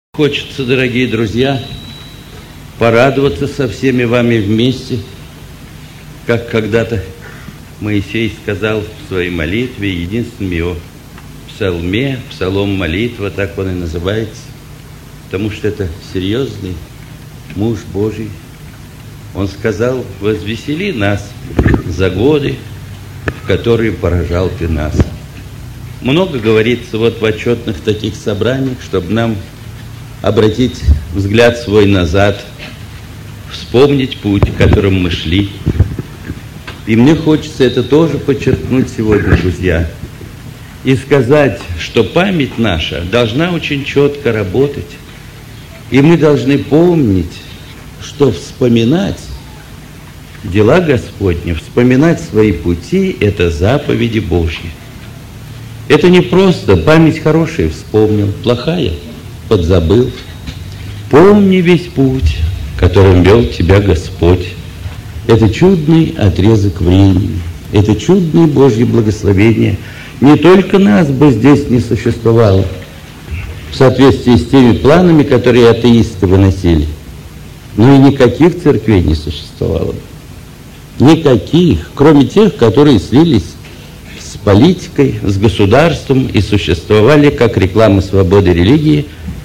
Хочется, дорогие друзья, порадоваться со всеми вами вместе, как когда-то Моисей сказал в своей молитве, единственном его псалме, псалом молитва, так он и называется, потому что это серьезный муж Божий. Он сказал: возвесели нас за годы, в которые поражал ты нас. Много говорится вот в отчетных таких собраниях, чтобы нам обратить взгляд свой назад, вспомнить путь, которым мы шли. И мне хочется это тоже подчеркнуть сегодня, друзья, и сказать, что память наша должна очень четко работать, и мы должны помнить, что вспоминать дела Господни, вспоминать свои пути – это заповеди Божьи. Это не просто память хорошая вспомнил, плохая подзабыл. Помни весь путь, которым вел тебя Господь. Это чудный отрезок времени, это чудное Божье благословение. Не только нас бы здесь не существовало, в соответствии с теми планами, которые атеисты выносили, но и никаких церквей не существовало. Никаких, кроме тех, которые слились с политикой, с государством и существовали как реклама свободы религии.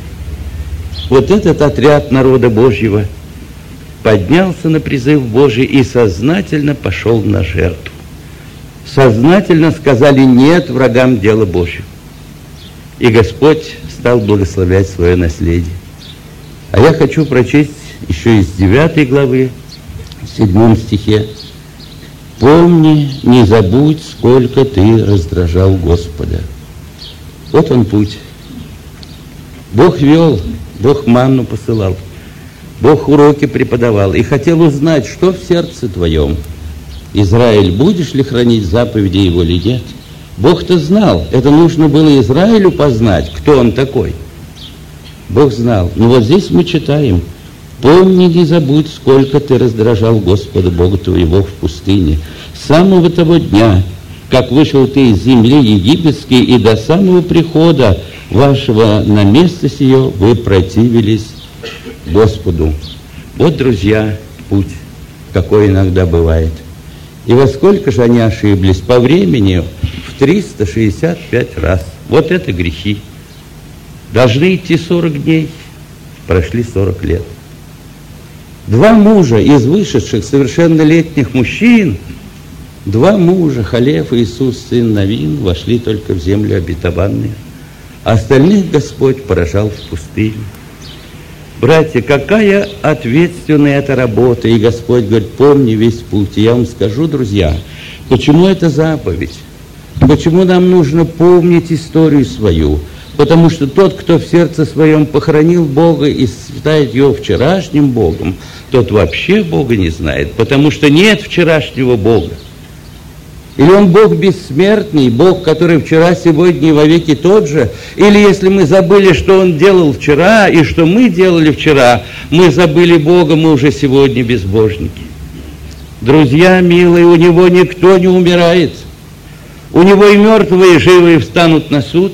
Вот этот отряд народа Божьего поднялся на призыв Божий и сознательно пошел на жертву. Сознательно сказали «нет» врагам дела Божьего. И Господь стал благословлять свое наследие. А я хочу прочесть еще из 9 главы, 7 стихе. «Помни, не забудь, сколько ты раздражал Господа». Вот он путь. Бог вел, Бог манну посылал, Бог уроки преподавал и хотел узнать, что в сердце твоем. Израиль, будешь ли хранить заповеди его или нет? Бог-то знал, это нужно было Израилю познать, кто он такой. Бог знал. Но вот здесь мы читаем: «Помни, не забудь, сколько ты раздражал Господа Бога твоего в пустыне, с самого того дня, как вышел ты из земли египетской, и до самого прихода вашего на место сие вы противились Господу». Вот, друзья, путь, какой иногда бывает. И во сколько же они ошиблись? По времени в 365 раз. Вот это грехи. Должны идти 40 дней, прошли 40 лет. 2 мужа из вышедших совершеннолетних мужчин, 2 мужа, Халев и Иисус, сын Навин, вошли только в землю обетованную. Остальных Господь поражал в пустыне. Братья, какая ответственная эта работа. И Господь говорит: помни весь путь. И я вам скажу, друзья, почему это заповедь? Почему нам нужно помнить историю свою? Потому что тот, кто в сердце своем похоронил Бога и считает его вчерашним Богом, тот вообще Бога не знает, потому что нет вчерашнего Бога. Или он Бог бессмертный, Бог, который вчера, сегодня и вовеки тот же? Или если мы забыли, что Он делал вчера и что мы делали вчера, мы забыли Бога, мы уже сегодня безбожники. Друзья милые, у Него никто не умирает. У Него и мертвые, и живые встанут на суд,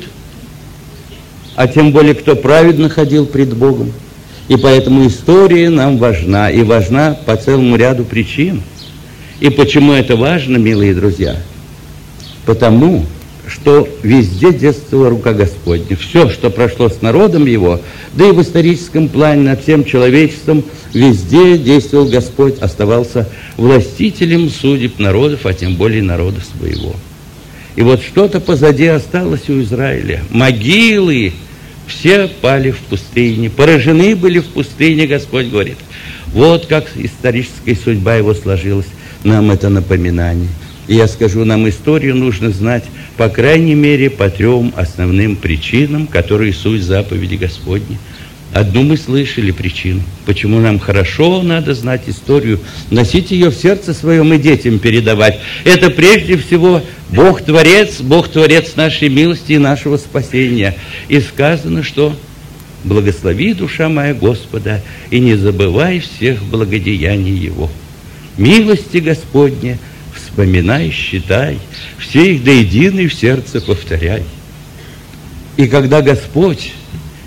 а тем более, кто праведно ходил пред Богом. И поэтому история нам важна, и важна по целому ряду причин. И почему это важно, милые друзья? Потому что везде действовала рука Господня. Все, что прошло с народом его, да и в историческом плане над всем человечеством, везде действовал Господь, оставался властителем судеб народов, а тем более народа своего. И вот что-то позади осталось у Израиля. Могилы все пали в пустыне, поражены были в пустыне, Господь говорит. Вот как историческая судьба его сложилась. Нам это напоминание. И я скажу, нам историю нужно знать, по крайней мере, по 3 основным причинам, которые суть заповеди Господни. Одну мы слышали причину, почему нам хорошо надо знать историю, носить ее в сердце своем и детям передавать. Это прежде всего Бог-творец нашей милости и нашего спасения. И сказано, что «Благослови, душа моя, Господа, и не забывай всех благодеяний Его». Милости Господне вспоминай, считай, все их до единой в сердце повторяй. И когда Господь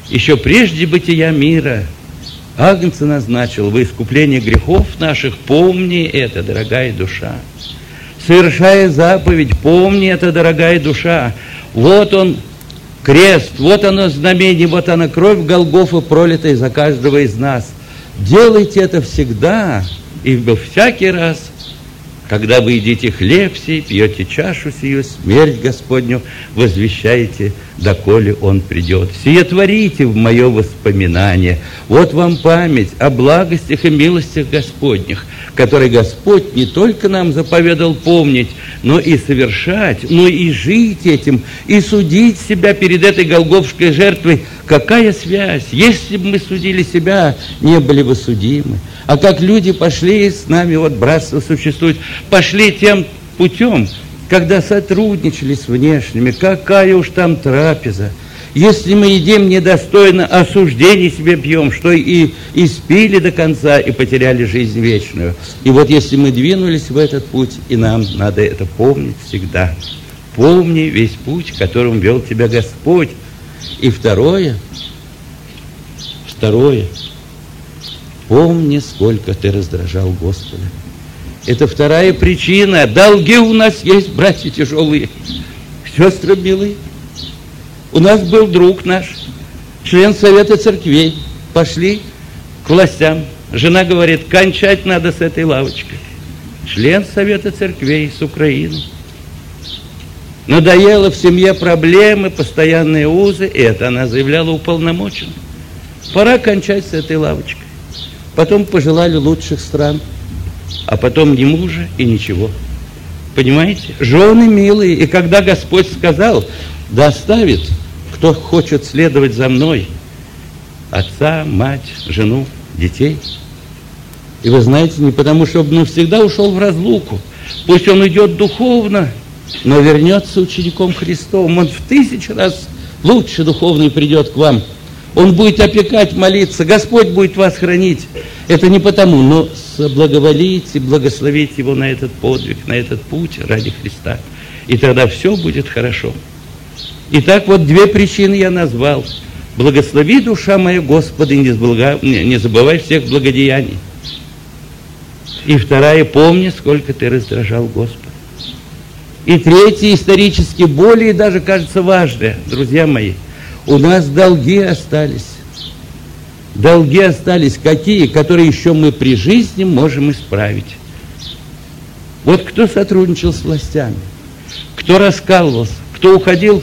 еще прежде бытия мира, Агнца назначил во искупление грехов наших. Помни это, дорогая душа. Совершая заповедь, помни это, дорогая душа. Вот он, крест, вот оно знамение, вот она кровь Голгофы, пролитая за каждого из нас. Делайте это всегда, ибо всякий раз, когда вы едите хлеб сей, пьете чашу сию, смерть Господню возвещаете, доколе Он придет. Сие творите в мое воспоминание. Вот вам память о благостях и милостях Господних, которые Господь не только нам заповедал помнить, но и совершать, но и жить этим, и судить себя перед этой голгофской жертвой. Какая связь? Если бы мы судили себя, не были бы судимы. А как люди пошли с нами, вот братство существует, пошли тем путем, когда сотрудничали с внешними, какая уж там трапеза. Если мы едим недостойно, осуждений себе пьем, что и спили до конца, и потеряли жизнь вечную. И вот если мы двинулись в этот путь, и нам надо это помнить всегда. Помни весь путь, которым вел тебя Господь. И второе, помни, сколько ты раздражал Господа. Это вторая причина. Долги у нас есть, братья тяжелые, сестры милые. У нас был друг наш, член Совета Церквей. Пошли к властям. Жена говорит, кончать надо с этой лавочкой. Член Совета Церквей с Украины. Надоело в семье проблемы, постоянные узы. И это она заявляла уполномоченно. Пора кончать с этой лавочкой. Потом пожелали лучших стран. А потом ни мужа и ничего. Понимаете? Жены милые. И когда Господь сказал, доставит, кто хочет следовать за мной, отца, мать, жену, детей. И вы знаете, не потому, что он навсегда ушел в разлуку. Пусть он идет духовно, но вернется учеником Христовым. Он в 1000 раз лучше духовный придет к вам. Он будет опекать, молиться. Господь будет вас хранить. Это не потому, но соблаговолить и благословить его на этот подвиг, на этот путь ради Христа. И тогда все будет хорошо. Итак, вот 2 причины я назвал. Благослови, душа моя, Господа, и не забывай всех благодеяний. И вторая, помни, сколько ты раздражал Господа. И третье, исторически более даже, кажется, важное, друзья мои. У нас долги остались. Долги остались какие, которые еще мы при жизни можем исправить. Вот кто сотрудничал с властями, кто раскалывался, кто уходил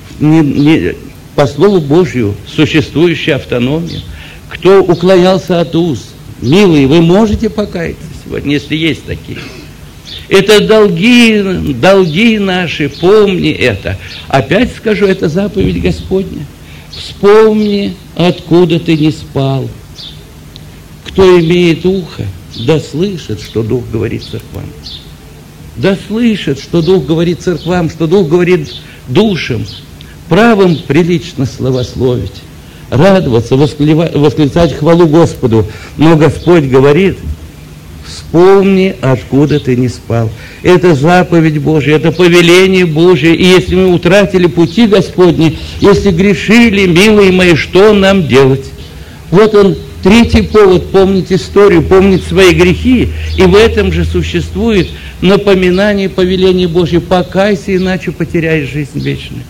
по Слову Божью, существующую автономию, кто уклонялся от уз. Милые, вы можете покаяться сегодня, если есть такие. Это долги наши, помни это. Опять скажу, это заповедь Господня. Вспомни, откуда ты не спал. Кто имеет ухо, да слышит, что Дух говорит церквам. Да слышит, что Дух говорит церквам, что Дух говорит душам. Правым прилично славословить, радоваться, восклицать хвалу Господу. Но Господь говорит, вспомни, откуда ты не спал. Это заповедь Божья, это повеление Божье. И если мы утратили пути Господни, если грешили, милые мои, что нам делать? Вот он, третий повод, помнить историю, помнить свои грехи. И в этом же существует напоминание повеления Божье. Покайся, иначе потеряешь жизнь вечную.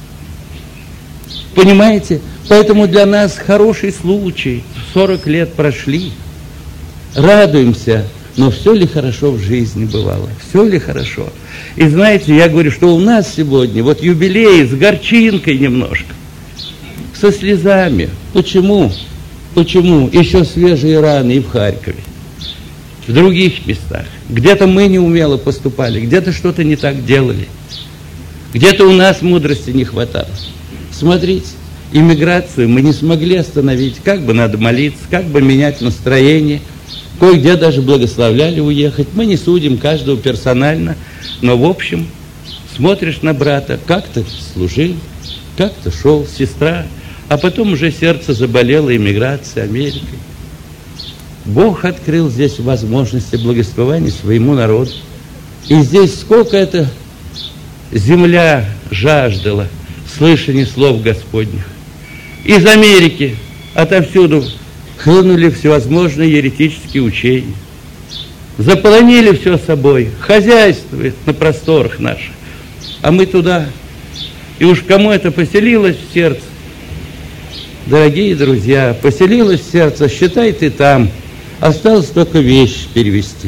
Понимаете? Поэтому для нас хороший случай. 40 лет прошли. Радуемся. Но все ли хорошо в жизни бывало? Все ли хорошо? И знаете, я говорю, что у нас сегодня вот юбилей с горчинкой немножко. Со слезами. Почему? Почему? Еще свежие раны и в Харькове. В других местах. Где-то мы неумело поступали, где-то что-то не так делали. Где-то у нас мудрости не хватало. Смотрите, иммиграцию мы не смогли остановить. Как бы надо молиться, как бы менять настроение. Кое-где даже благословляли уехать. Мы не судим каждого персонально, но в общем смотришь на брата, как-то служил, как-то шел, сестра, а потом уже сердце заболело иммиграцией, Америкой. Бог открыл здесь возможности благословения своему народу. И здесь сколько эта земля жаждала слышания слов Господних. Из Америки, отовсюду хлынули всевозможные еретические учения. Заполонили все собой, хозяйствует на просторах наших. А мы туда. И уж кому это поселилось в сердце, дорогие друзья, поселилось в сердце, считай ты там. Осталось только вещи перевести.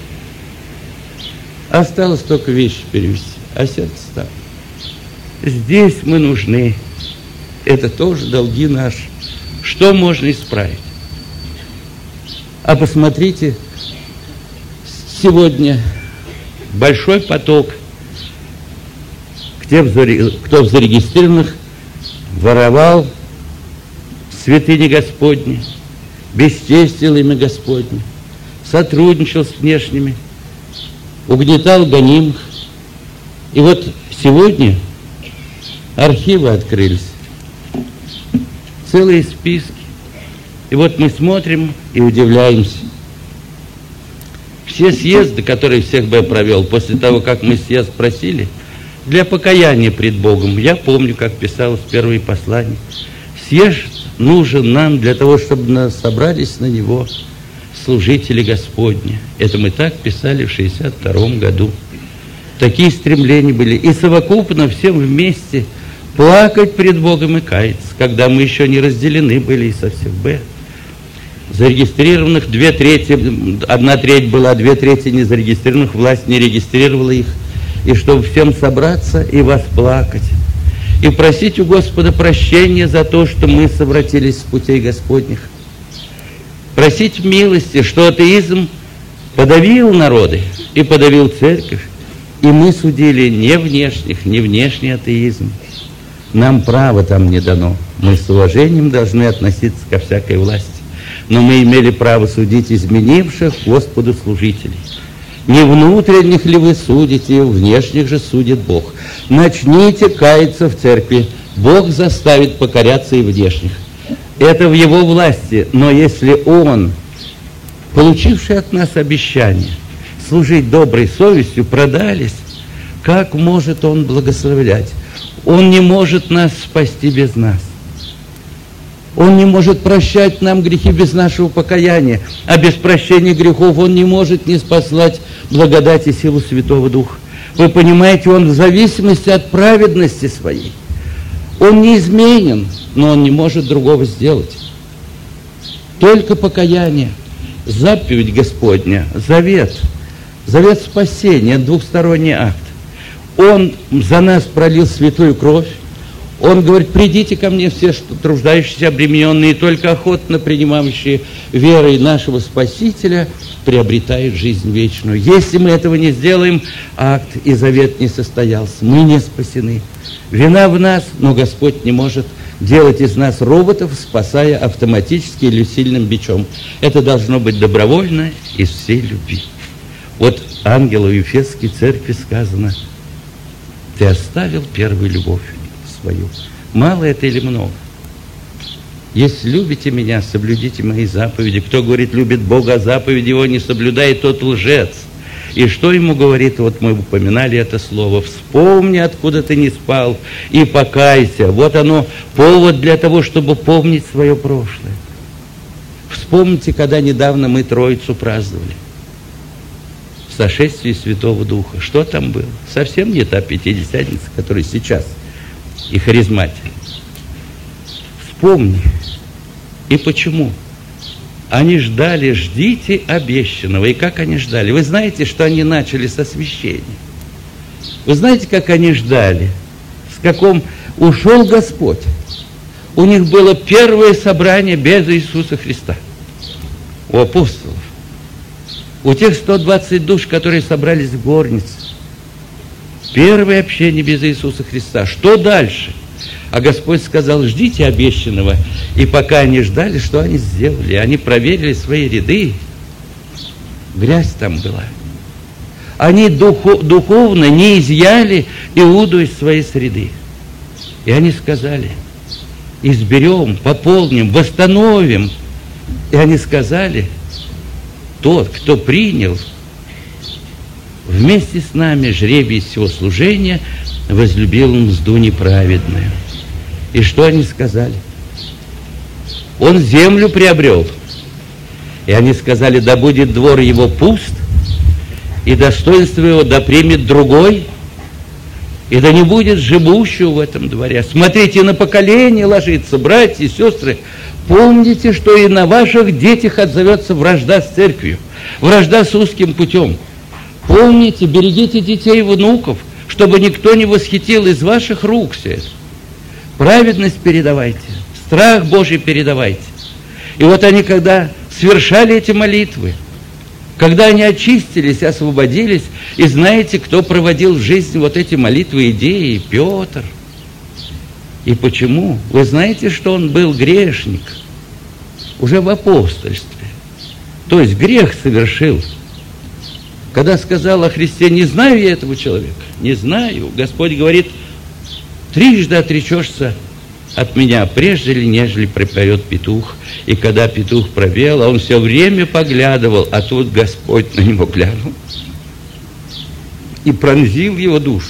Осталось только вещи перевести, а сердце там. Здесь мы нужны. Это тоже долги наши. Что можно исправить? А посмотрите, сегодня большой поток кто в зарегистрированных воровал святыни Господни, бесчестил имя Господне, сотрудничал с внешними, угнетал гонимых. И вот сегодня архивы открылись, целые списки. И вот мы смотрим и удивляемся. Все съезды, которые всех бы провел, после того, как мы съезд просили, для покаяния пред Богом, я помню, как писалось в первые послания, съезд нужен нам для того, чтобы собрались на него служители Господни. Это мы так писали в 62 году. Такие стремления были. И совокупно всем вместе плакать пред Богом и каяться, когда мы еще не разделены были из совсем Б. Зарегистрированных 2/3, 1/3 была, 2/3 незарегистрированных, власть не регистрировала их. И чтобы всем собраться и восплакать, и просить у Господа прощения за то, что мы совратились с путей Господних. Просить милости, что атеизм подавил народы и подавил церковь, и мы судили не внешних, не внешний атеизм. Нам право там не дано. Мы с уважением должны относиться ко всякой власти. Но мы имели право судить изменивших Господу служителей. Не внутренних ли вы судите, внешних же судит Бог. Начните каяться в церкви. Бог заставит покоряться и внешних. Это в Его власти. Но если Он, получивший от нас обещание служить доброй совестью, продались, как может Он благословлять? Он не может нас спасти без нас. Он не может прощать нам грехи без нашего покаяния, а без прощения грехов Он не может не спаслать благодать и силу Святого Духа. Вы понимаете, Он в зависимости от праведности своей. Он неизменен, но Он не может другого сделать. Только покаяние, заповедь Господня, завет спасения, двухсторонний акт. Он за нас пролил святую кровь. Он говорит: придите ко мне все, что труждающиеся, обремененные, и только охотно принимающие верой нашего Спасителя приобретают жизнь вечную. Если мы этого не сделаем, акт и завет не состоялся. Мы не спасены. Вина в нас, но Господь не может делать из нас роботов, спасая автоматически или сильным бичом. Это должно быть добровольно из всей любви. Вот ангелу Ефесской церкви сказано: ты оставил первую любовь свою. Мало это или много? Если любите меня, соблюдите мои заповеди. Кто говорит, любит Бога, а заповеди Его не соблюдает, тот лжец. И что ему говорит? Вот мы упоминали это слово: вспомни, откуда ты не спал, и покайся. Вот оно, повод для того, чтобы помнить свое прошлое. Вспомните, когда недавно мы Троицу праздновали, в сошествии Святого Духа. Что там было? Совсем не та Пятидесятница, которая сейчас, и харизматия. Вспомни. И почему? Они ждали: ждите обещанного. И как они ждали? Вы знаете, что они начали с освящения? Вы знаете, как они ждали? С каком ушел Господь? У них было первое собрание без Иисуса Христа. У апостолов. У тех 120 душ, которые собрались в горнице. Первое общение без Иисуса Христа. Что дальше? А Господь сказал: ждите обещанного. И пока они ждали, что они сделали? Они проверили свои ряды. Грязь там была. Они духовно не изъяли Иуду из своей среды. И они сказали: изберем, пополним, восстановим. И они сказали: тот, кто принял вместе с нами жребий всего служения, возлюбил мзду неправедную. И что они сказали? Он землю приобрел. И они сказали: да будет двор его пуст, и достоинство его да примет другой, и да не будет живущего в этом дворе. Смотрите, на поколение ложится, братья и сестры. Помните, что и на ваших детях отзовется вражда с церковью, вражда с узким путем. Помните, берегите детей и внуков, чтобы никто не восхитил из ваших рук все это. Праведность передавайте, страх Божий передавайте. И вот они, когда совершали эти молитвы, когда они очистились, освободились, и знаете, кто проводил в жизнь вот эти молитвы, идеи? Петр. И почему? Вы знаете, что он был грешник уже в апостольстве. То есть грех совершил. Когда сказал о Христе: не знаю я этого человека, не знаю. Господь говорит: трижды отречешься от меня, прежде ли, нежели пропоет петух. И когда петух пропел, он все время поглядывал, а тут Господь на него глянул и пронзил его душу.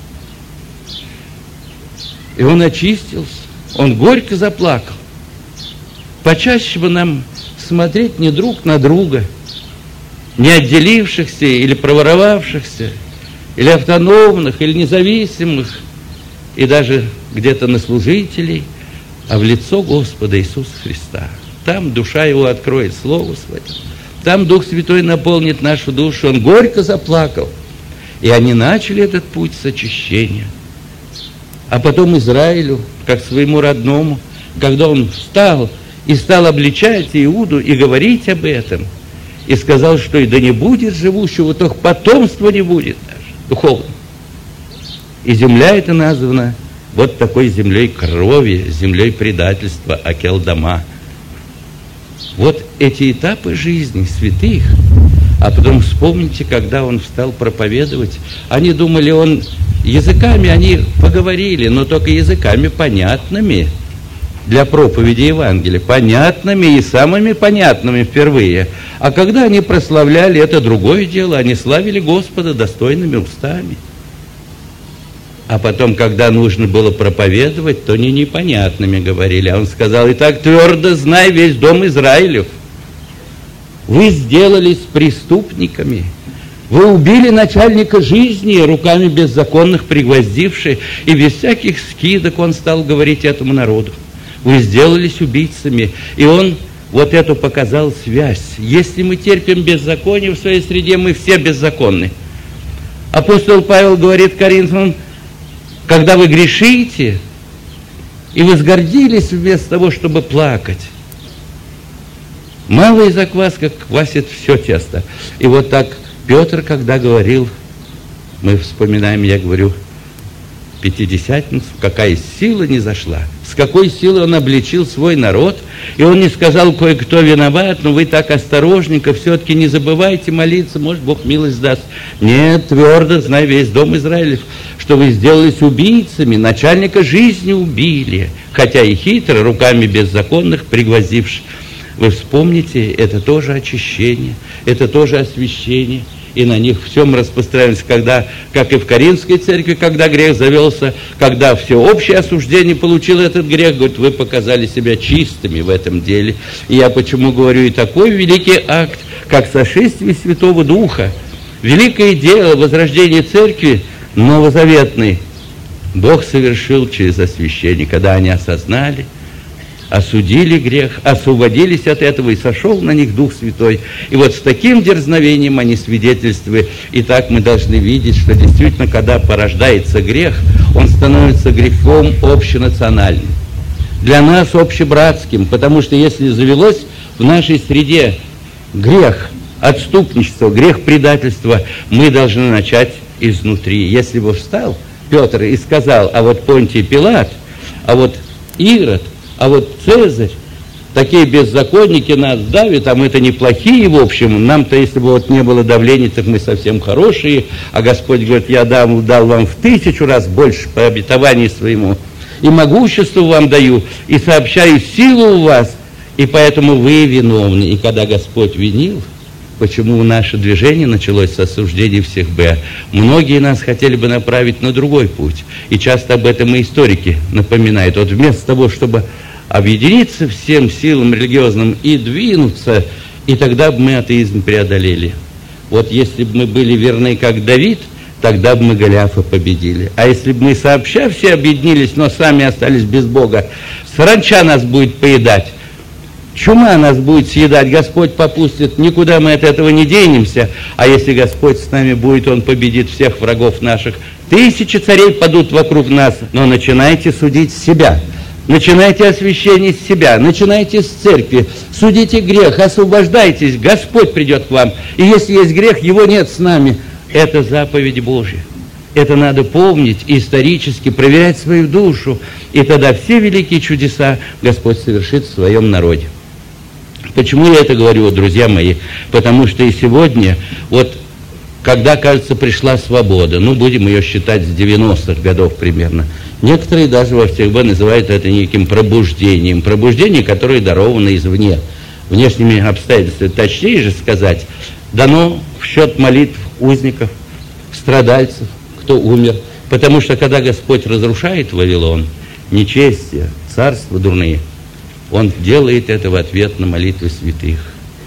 И он очистился, он горько заплакал. Почаще бы нам смотреть не друг на друга, не отделившихся или проворовавшихся, или автономных, или независимых, и даже где-то на служителей, а в лицо Господа Иисуса Христа. Там душа его откроет Слово Свое, там Дух Святой наполнит нашу душу. Он горько заплакал. И они начали этот путь с очищения. А потом Израилю, как своему родному, когда он встал и стал обличать Иуду и говорить об этом, и сказал, что и да не будет живущего, то потомства не будет даже, духовно. И земля эта названа вот такой землей крови, землей предательства, Акелдама. Вот эти этапы жизни святых. А потом вспомните, когда он встал проповедовать, они думали, он языками, они поговорили, но только языками понятными для проповеди Евангелия, понятными и самыми понятными впервые. А когда они прославляли, это другое дело, они славили Господа достойными устами. А потом, когда нужно было проповедовать, то не непонятными говорили. А он сказал: «Итак, твердо знай весь дом Израилев, вы сделались преступниками, вы убили начальника жизни, руками беззаконных пригвоздивши, и без всяких скидок он стал говорить этому народу. Вы сделались убийцами». И он вот эту показал связь. Если мы терпим беззаконие в своей среде, мы все беззаконны. Апостол Павел говорит Коринфянам: когда вы грешите, и возгордились вместо того, чтобы плакать, малая закваска квасит все тесто. И вот так Петр, когда говорил, мы вспоминаем, я говорю, Пятидесятницу, какая сила не зашла, с какой силой он обличил свой народ, и он не сказал: кое-кто виноват, но вы так осторожненько, все-таки не забывайте молиться, может, Бог милость даст. Нет, твердо знай весь дом Израилев, что вы сделались убийцами, начальника жизни убили, хотя и хитро, руками беззаконных пригвоздивши. Вы вспомните, это тоже очищение, это тоже освящение. И на них всем распространяется, когда, как и в Коринфской церкви, когда грех завелся, когда всеобщее осуждение получил этот грех, говорит: вы показали себя чистыми в этом деле. И я почему говорю, и такой великий акт, как сошествие Святого Духа, великое дело возрождения церкви новозаветной, Бог совершил через освящение, когда они осознали, осудили грех, освободились от этого, и сошел на них Дух Святой. И вот с таким дерзновением они свидетельствуют. И так мы должны видеть, что действительно, когда порождается грех, он становится грехом общенациональным. Для нас общебратским, потому что если завелось в нашей среде грех отступничества, грех предательства, мы должны начать изнутри. Если бы встал Петр и сказал: а вот Понтий Пилат, а вот Ирод, а вот Цезарь, такие беззаконники нас давят, а мы-то неплохие, в общем, нам-то, если бы вот не было давления, так мы совсем хорошие, а Господь говорит: я дал вам в 1000 раз больше по обетованию своему, и могущество вам даю, и сообщаю силу у вас, и поэтому вы виновны. И когда Господь винил, почему наше движение началось с осуждения всех Б? Многие нас хотели бы направить на другой путь. И часто об этом и историки напоминают. Вот вместо того, чтобы объединиться всем силам религиозным и двинуться, и тогда бы мы атеизм преодолели. Вот если бы мы были верны, как Давид, тогда бы мы Голиафа победили. А если бы мы сообща все объединились, но сами остались без Бога, саранча нас будет поедать, чума нас будет съедать, Господь попустит, никуда мы от этого не денемся. А если Господь с нами будет, Он победит всех врагов наших. 1000 царей падут вокруг нас, но начинайте судить себя. Начинайте освящение с себя, начинайте с церкви, судите грех, освобождайтесь, Господь придет к вам. И если есть грех, его нет с нами. Это заповедь Божья. Это надо помнить и исторически проверять свою душу. И тогда все великие чудеса Господь совершит в своем народе. Почему я это говорю, друзья мои? Потому что и сегодня, вот когда, кажется, пришла свобода, ну, будем ее считать с 90-х годов примерно, некоторые даже во ФТБ называют это неким пробуждением. Пробуждение, которое даровано извне. Внешними обстоятельствами, точнее же сказать, дано в счет молитв узников, страдальцев, кто умер. Потому что когда Господь разрушает Вавилон, нечестие, царства дурные, Он делает это в ответ на молитвы святых.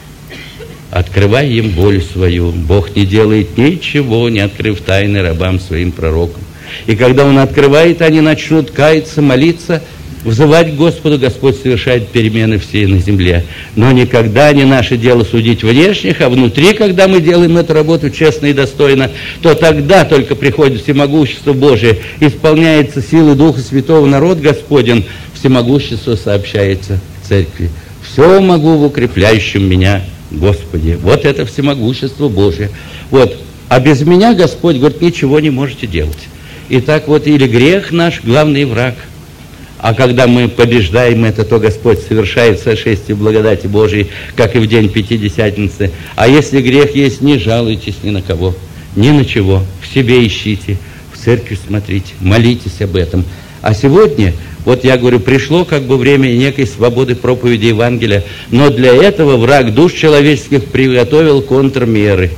Открывай им боль свою. Бог не делает ничего, не открыв тайны рабам своим пророкам. И когда Он открывает, они начнут каяться, молиться, взывать к Господу. Господь совершает перемены все на земле. Но никогда не наше дело судить внешних, а внутри, когда мы делаем эту работу честно и достойно, то тогда только приходит всемогущество Божие, исполняется силы Духа Святого, народ Господен, всемогущество сообщается церкви. Все могу в укрепляющем меня Господи. Вот это всемогущество Божие. Вот. А без меня Господь говорит, ничего не можете делать. Итак, вот или грех наш главный враг, а когда мы побеждаем это, то Господь совершает сошествие благодати Божией, как и в день Пятидесятницы. А если грех есть, не жалуйтесь ни на кого, ни на чего. В себе ищите, в церкви смотрите, молитесь об этом. А сегодня, вот я говорю, пришло как бы время некой свободы проповеди Евангелия, но для этого враг душ человеческих приготовил контрмеры.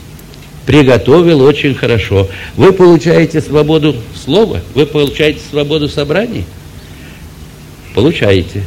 Приготовил очень хорошо. Вы получаете свободу слова, вы получаете свободу собраний. Получаете.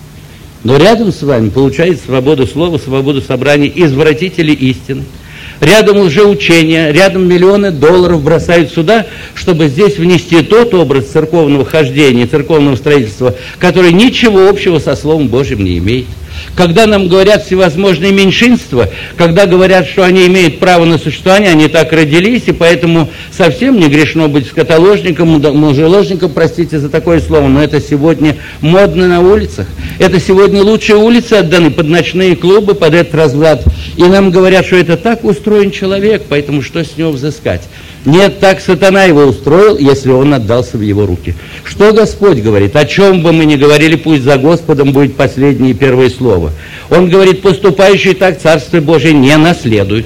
Но рядом с вами получает свободу слова, свободу собраний извратители истины. Рядом лжеучения, рядом миллионы долларов бросают сюда, чтобы здесь внести тот образ церковного хождения, церковного строительства, который ничего общего со Словом Божьим не имеет. Когда нам говорят всевозможные меньшинства, когда говорят, что они имеют право на существование, они так родились, и поэтому совсем не грешно быть скотоложником, мужеложником, простите за такое слово, но это сегодня модно на улицах. Это сегодня лучшие улицы отданы под ночные клубы, под этот разлад. И нам говорят, что это так устроен человек, поэтому что с него взыскать? Нет, так сатана его устроил, если он отдался в его руки. Что Господь говорит? О чем бы мы ни говорили, пусть за Господом будет последнее и первое слово. Он говорит, поступающий так Царство Божие не наследует.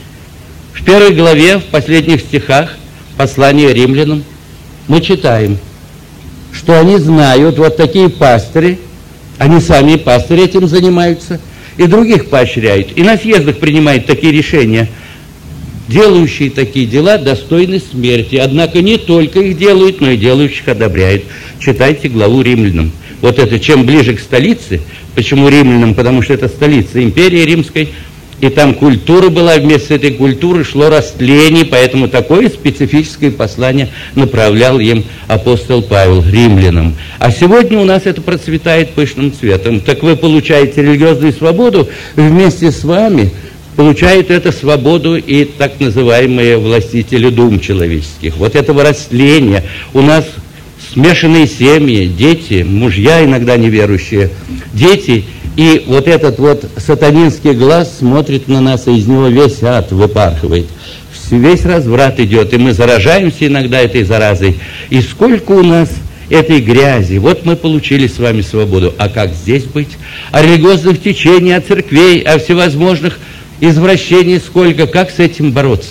В 1 главе, в последних стихах послания римлянам мы читаем, что они знают, вот такие пастыри, они сами пастыри этим занимаются, и других поощряют, и на съездах принимают такие решения, делающие такие дела достойны смерти. Однако не только их делают, но и делающих одобряют. Читайте главу римлянам. Вот это чем ближе к столице. Почему римлянам? Потому что это столица империи римской. И там культура была, вместе с этой культурой шло растление, поэтому такое специфическое послание направлял им апостол Павел римлянам. А сегодня у нас это процветает пышным цветом. Так вы получаете религиозную свободу, вместе с вами получают эту свободу и так называемые властители дум человеческих. Вот этого растления. У нас смешанные семьи, дети, мужья иногда неверующие, дети, и вот этот вот сатанинский глаз смотрит на нас, и из него весь ад выпархивает. Весь разврат идет, и мы заражаемся иногда этой заразой. И сколько у нас этой грязи. Вот мы получили с вами свободу. А как здесь быть? О религиозных течениях, о церквей, о всевозможных извращений сколько, как с этим бороться?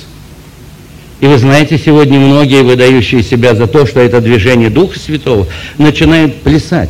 И вы знаете, сегодня многие, выдающие себя за то, что это движение Духа Святого, начинают плясать,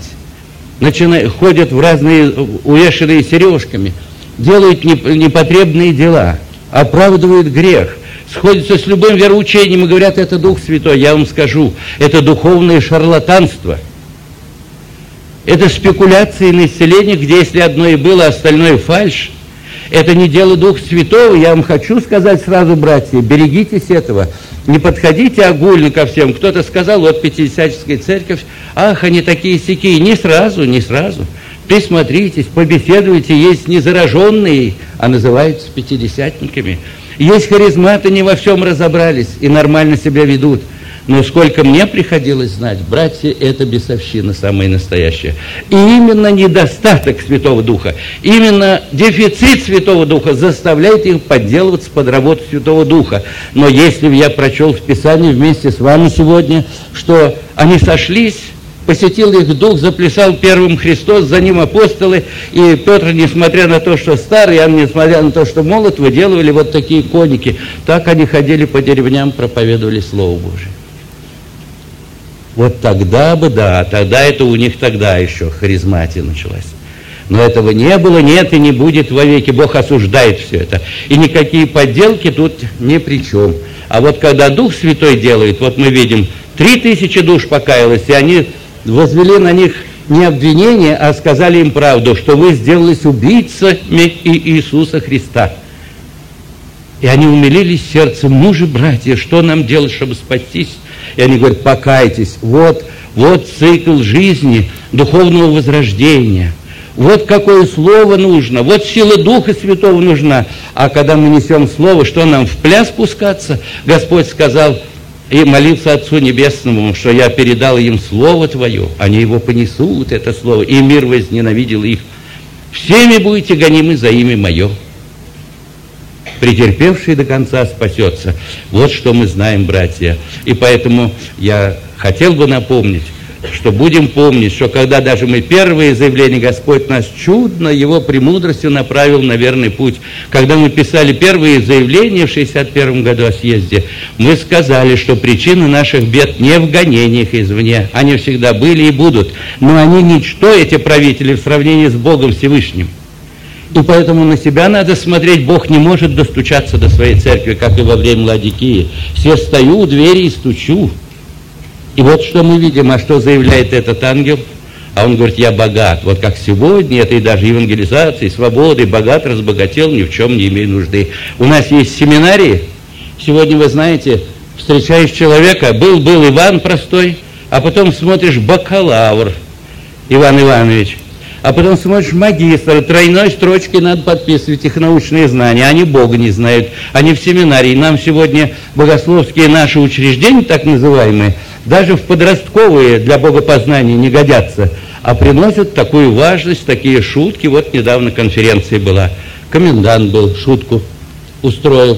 ходят в разные увешанные сережками, делают непотребные дела, оправдывают грех, сходятся с любым вероучением и говорят, это Дух Святой. Я вам скажу, это духовное шарлатанство. Это спекуляции на исцеление, где если одно и было, остальное фальшь. Это не дело Духа Святого. Я вам хочу сказать сразу, братья, берегитесь этого. Не подходите огульно ко всем. Кто-то сказал, вот Пятидесятническая церковь, ах, они такие-сякие. Не сразу, не сразу. Присмотритесь, побеседуйте. Есть незараженные, а называются пятидесятниками. Есть харизматы, не во всем разобрались и нормально себя ведут. Но сколько мне приходилось знать, братья, это бесовщина самая настоящая. И именно недостаток Святого Духа, именно дефицит Святого Духа заставляет их подделываться под работу Святого Духа. Но если бы я прочел в Писании вместе с вами сегодня, что они сошлись, посетил их Дух, заплясал первым Христос, за ним апостолы, и Петр, несмотря на то, что старый, Иоанн, несмотря на то, что молод, выделывали вот такие коники. Так они ходили по деревням, проповедовали Слово Божие. Вот тогда бы, да, тогда это у них тогда еще харизматия началась. Но этого не было, нет и не будет вовеки. Бог осуждает все это. И никакие подделки тут ни при чем. А вот когда Дух Святой делает, вот мы видим, 3000 душ покаялось, и они возвели на них не обвинение, а сказали им правду, что вы сделались убийцами Иисуса Христа. И они умилились сердцем, ну же, братья, что нам делать, чтобы спастись? И они говорят, покайтесь, вот цикл жизни, духовного возрождения, вот какое слово нужно, вот сила Духа Святого нужна. А когда мы несем слово, что нам в пляс пускаться? Господь сказал и молился Отцу Небесному, что я передал им Слово Твое, они его понесут, это Слово, и мир возненавидел их. Всеми будете гонимы за имя Мое. Претерпевший до конца спасется. Вот что мы знаем, братья. И поэтому я хотел бы напомнить, что будем помнить, что когда даже мы первые заявления, Господь нас чудно Его премудростью направил на верный путь. Когда мы писали первые заявления в 61 году о съезде, мы сказали, что причина наших бед не в гонениях извне. Они всегда были и будут. Но они ничто, эти правители, в сравнении с Богом Всевышним. И поэтому на себя надо смотреть. Бог не может достучаться до своей церкви, как и во время Ладикии. Все стою у двери и стучу. И вот что мы видим, а что заявляет этот ангел? А он говорит, я богат. Вот как сегодня, это и даже евангелизации, свободы, богат, разбогател, ни в чем не имею нужды. У нас есть семинарии. Сегодня, вы знаете, встречаешь человека, был Иван простой, а потом смотришь бакалавр Иван Иванович. А потом смотришь магистр, тройной строчкой надо подписывать их научные знания. Они Бога не знают, они в семинарии. Нам сегодня богословские наши учреждения, так называемые, даже в подростковые для богопознания не годятся, а приносят такую важность, такие шутки. Вот недавно конференция была, комендант был, шутку устроил.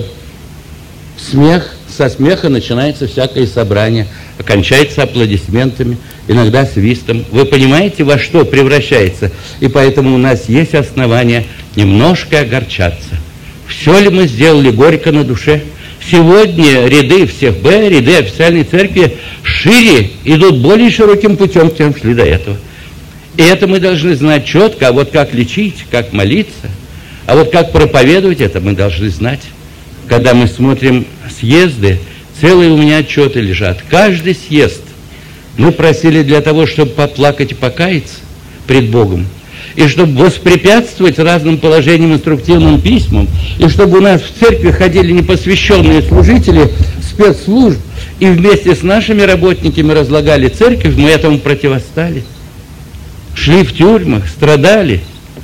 Смех, со смеха начинается всякое собрание, окончается аплодисментами, иногда свистом. Вы понимаете, во что превращается? И поэтому у нас есть основания немножко огорчаться. Все ли мы сделали горько на душе? Сегодня ряды всех ряды официальной церкви шире, идут более широким путем, чем шли до этого. И это мы должны знать четко. А вот как лечить, как молиться, а вот как проповедовать, это мы должны знать. Когда мы смотрим съезды, целые у меня отчеты лежат. Каждый съезд мы просили для того, чтобы поплакать и покаяться пред Богом, и чтобы воспрепятствовать разным положениям, инструктивным письмам, и чтобы у нас в церкви ходили непосвященные служители спецслужб, и вместе с нашими работниками разлагали церковь, мы этому противостали. Шли в тюрьмах, страдали.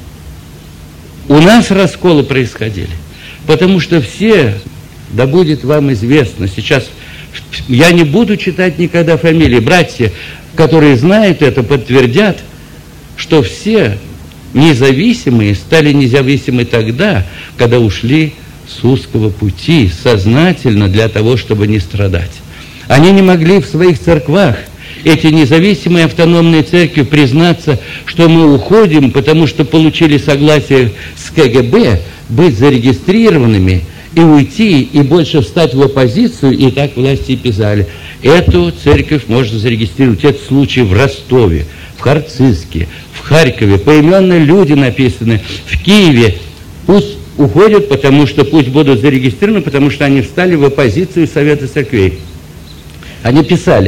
У нас расколы происходили, потому что все, да будет вам известно, сейчас я не буду читать никогда фамилии, братья, которые знают это, подтвердят, что все независимые стали независимы тогда, когда ушли с узкого пути, сознательно для того, чтобы не страдать. Они не могли в своих церквах, эти независимые автономные церкви, признаться, что мы уходим, потому что получили согласие с КГБ быть зарегистрированными и уйти, и больше встать в оппозицию, и так власти писали. Эту церковь можно зарегистрировать. Это случаи в Ростове, в Харцизске, в Харькове. Поименные люди написаны, в Киеве. Пусть уходят, потому что пусть будут зарегистрированы, потому что они встали в оппозицию Совета церквей. Они писали,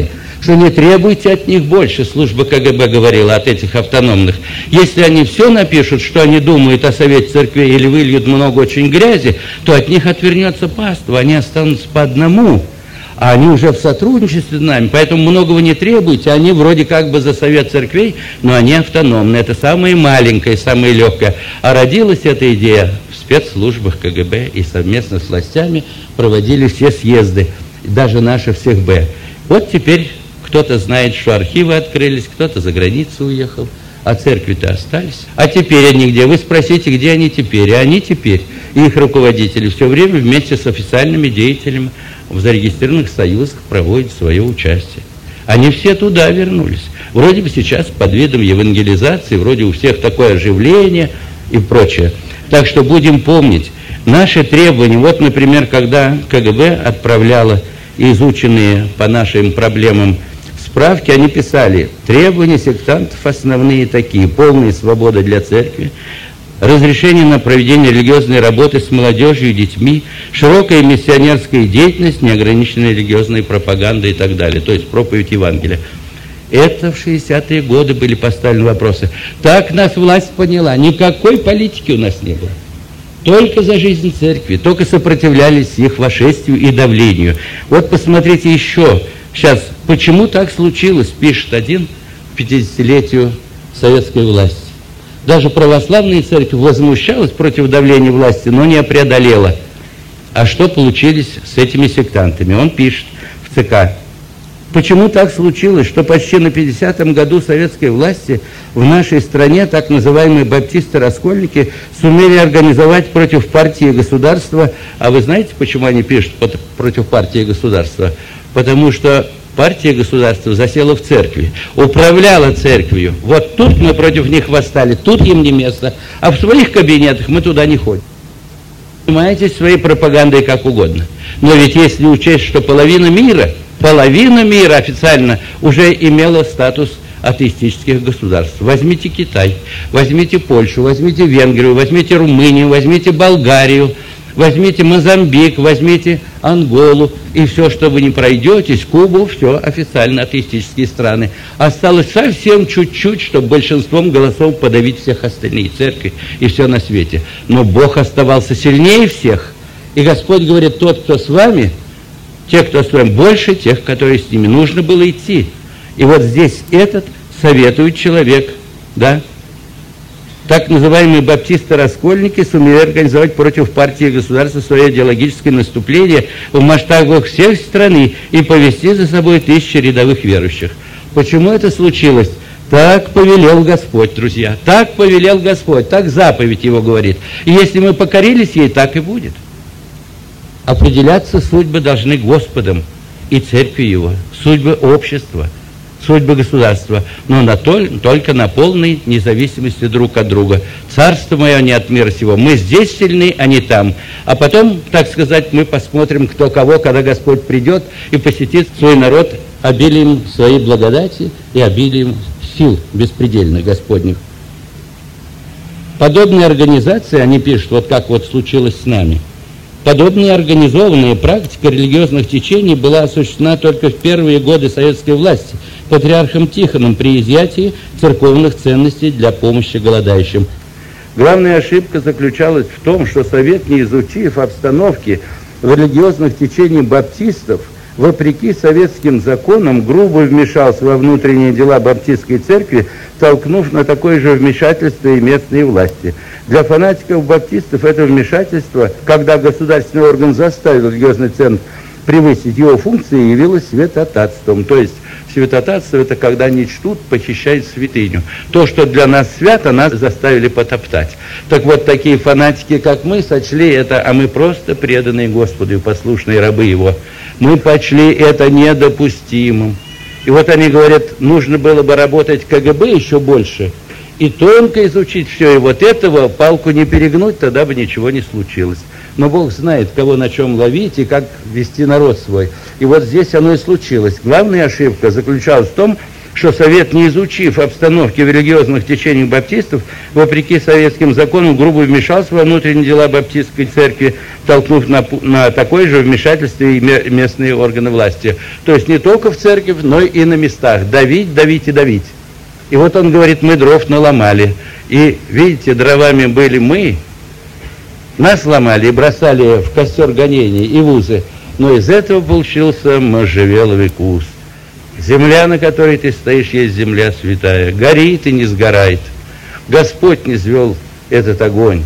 что не требуйте от них больше, служба КГБ говорила, от этих автономных. Если они все напишут, что они думают о Совете Церквей, или выльют много очень грязи, то от них отвернется паства, они останутся по одному. А они уже в сотрудничестве с нами, поэтому многого не требуйте. Они вроде как бы за Совет Церквей, но они автономные. Это самое маленькое, самое легкое. А родилась эта идея в спецслужбах КГБ, и совместно с властями проводили все съезды, даже наши всех Б. Вот теперь кто-то знает, что архивы открылись, кто-то за границу уехал, а церкви-то остались. А теперь они где? Вы спросите, где они теперь? И они теперь, и их руководители, все время вместе с официальными деятелями в зарегистрированных союзах проводят свое участие. Они все туда вернулись. Вроде бы сейчас под видом евангелизации, вроде у всех такое оживление и прочее. Так что будем помнить наши требования. Вот, например, когда КГБ отправляло изученные по нашим проблемам справки, они писали: требования сектантов основные такие: полная свобода для церкви, разрешение на проведение религиозной работы с молодежью и детьми, широкая миссионерская деятельность, неограниченная религиозная пропаганда и так далее, то есть проповедь Евангелия. Это в 60-е годы были поставлены вопросы. Так нас власть поняла, никакой политики у нас не было. Только за жизнь церкви, только сопротивлялись их вошествию и давлению. Вот посмотрите еще, сейчас, почему так случилось, пишет один к 50-летию советской власти. Даже православная церковь возмущалась против давления власти, но не преодолела. А что получились с этими сектантами? Он пишет в ЦК: почему так случилось, что почти на 50-м году советской власти в нашей стране так называемые баптисты-раскольники сумели организовать против партии и государства? А вы знаете, почему они пишут против партии и государства? Потому что партия и государство засела в церкви, управляла церковью. Вот тут мы против них восстали, тут им не место, а в своих кабинетах мы туда не ходим. Занимаетесь своей пропагандой как угодно. Но ведь если учесть, что половина мира официально уже имела статус атеистических государств. Возьмите Китай, возьмите Польшу, возьмите Венгрию, возьмите Румынию, возьмите Болгарию, возьмите Мозамбик, возьмите Анголу, и все, что вы не пройдетесь, Кубу, все официально атеистические страны. Осталось совсем чуть-чуть, чтобы большинством голосов подавить всех остальных, церкви и все на свете. Но Бог оставался сильнее всех, и Господь говорит: тот, кто с вами, те, кто с вами, больше тех, которые с ними. Нужно было идти. И вот здесь этот советует человек, да, так называемые баптисты-раскольники сумели организовать против партии и государства свое идеологическое наступление в масштабах всех страны и повести за собой тысячи рядовых верующих. Почему это случилось? Так повелел Господь, друзья, так повелел Господь, так заповедь Его говорит. И если мы покорились ей, так и будет. Определяться судьбы должны Господом и церковью Его, судьбы общества, судьбы государства, но только на полной независимости друг от друга. Царство мое не от мира сего. Мы здесь сильны, а не там. А потом, так сказать, мы посмотрим, кто кого, когда Господь придет и посетит свой народ обилием своей благодати и обилием сил беспредельных Господних. Подобные организации, они пишут, вот как вот случилось с нами, подобная организованная практика религиозных течений была осуществлена только в первые годы советской власти патриархом Тихоном при изъятии церковных ценностей для помощи голодающим. Главная ошибка заключалась в том, что Совет, не изучив обстановки в религиозных течениях баптистов, вопреки советским законам, грубо вмешался во внутренние дела баптистской церкви, толкнув на такое же вмешательство и местные власти. Для фанатиков-баптистов это вмешательство, когда государственный орган заставил религиозный центр превысить его функции, явилось святотатством. То есть святотатство – это когда не чтут, почищают святыню. То, что для нас свято, нас заставили потоптать. Так вот, такие фанатики, как мы, сочли это, а мы просто преданные Господу и послушные рабы Его. Мы почли это недопустимым. И вот они говорят, нужно было бы работать КГБ еще больше и тонко изучить все. И вот этого палку не перегнуть, тогда бы ничего не случилось. Но Бог знает, кого на чем ловить и как вести народ свой. И вот здесь оно и случилось. Главная ошибка заключалась в том, что Совет, не изучив обстановки в религиозных течениях баптистов, вопреки советским законам, грубо вмешался во внутренние дела баптистской церкви, толкнув на такое же вмешательство и местные органы власти. То есть не только в церковь, но и на местах. Давить, давить и давить. И вот он говорит, мы дров наломали. И видите, дровами были мы, нас ломали и бросали в костер гонений и вузы. Но из этого получился можжевеловый куст. Земля, на которой ты стоишь, есть земля святая. Горит и не сгорает. Господь не низвел этот огонь.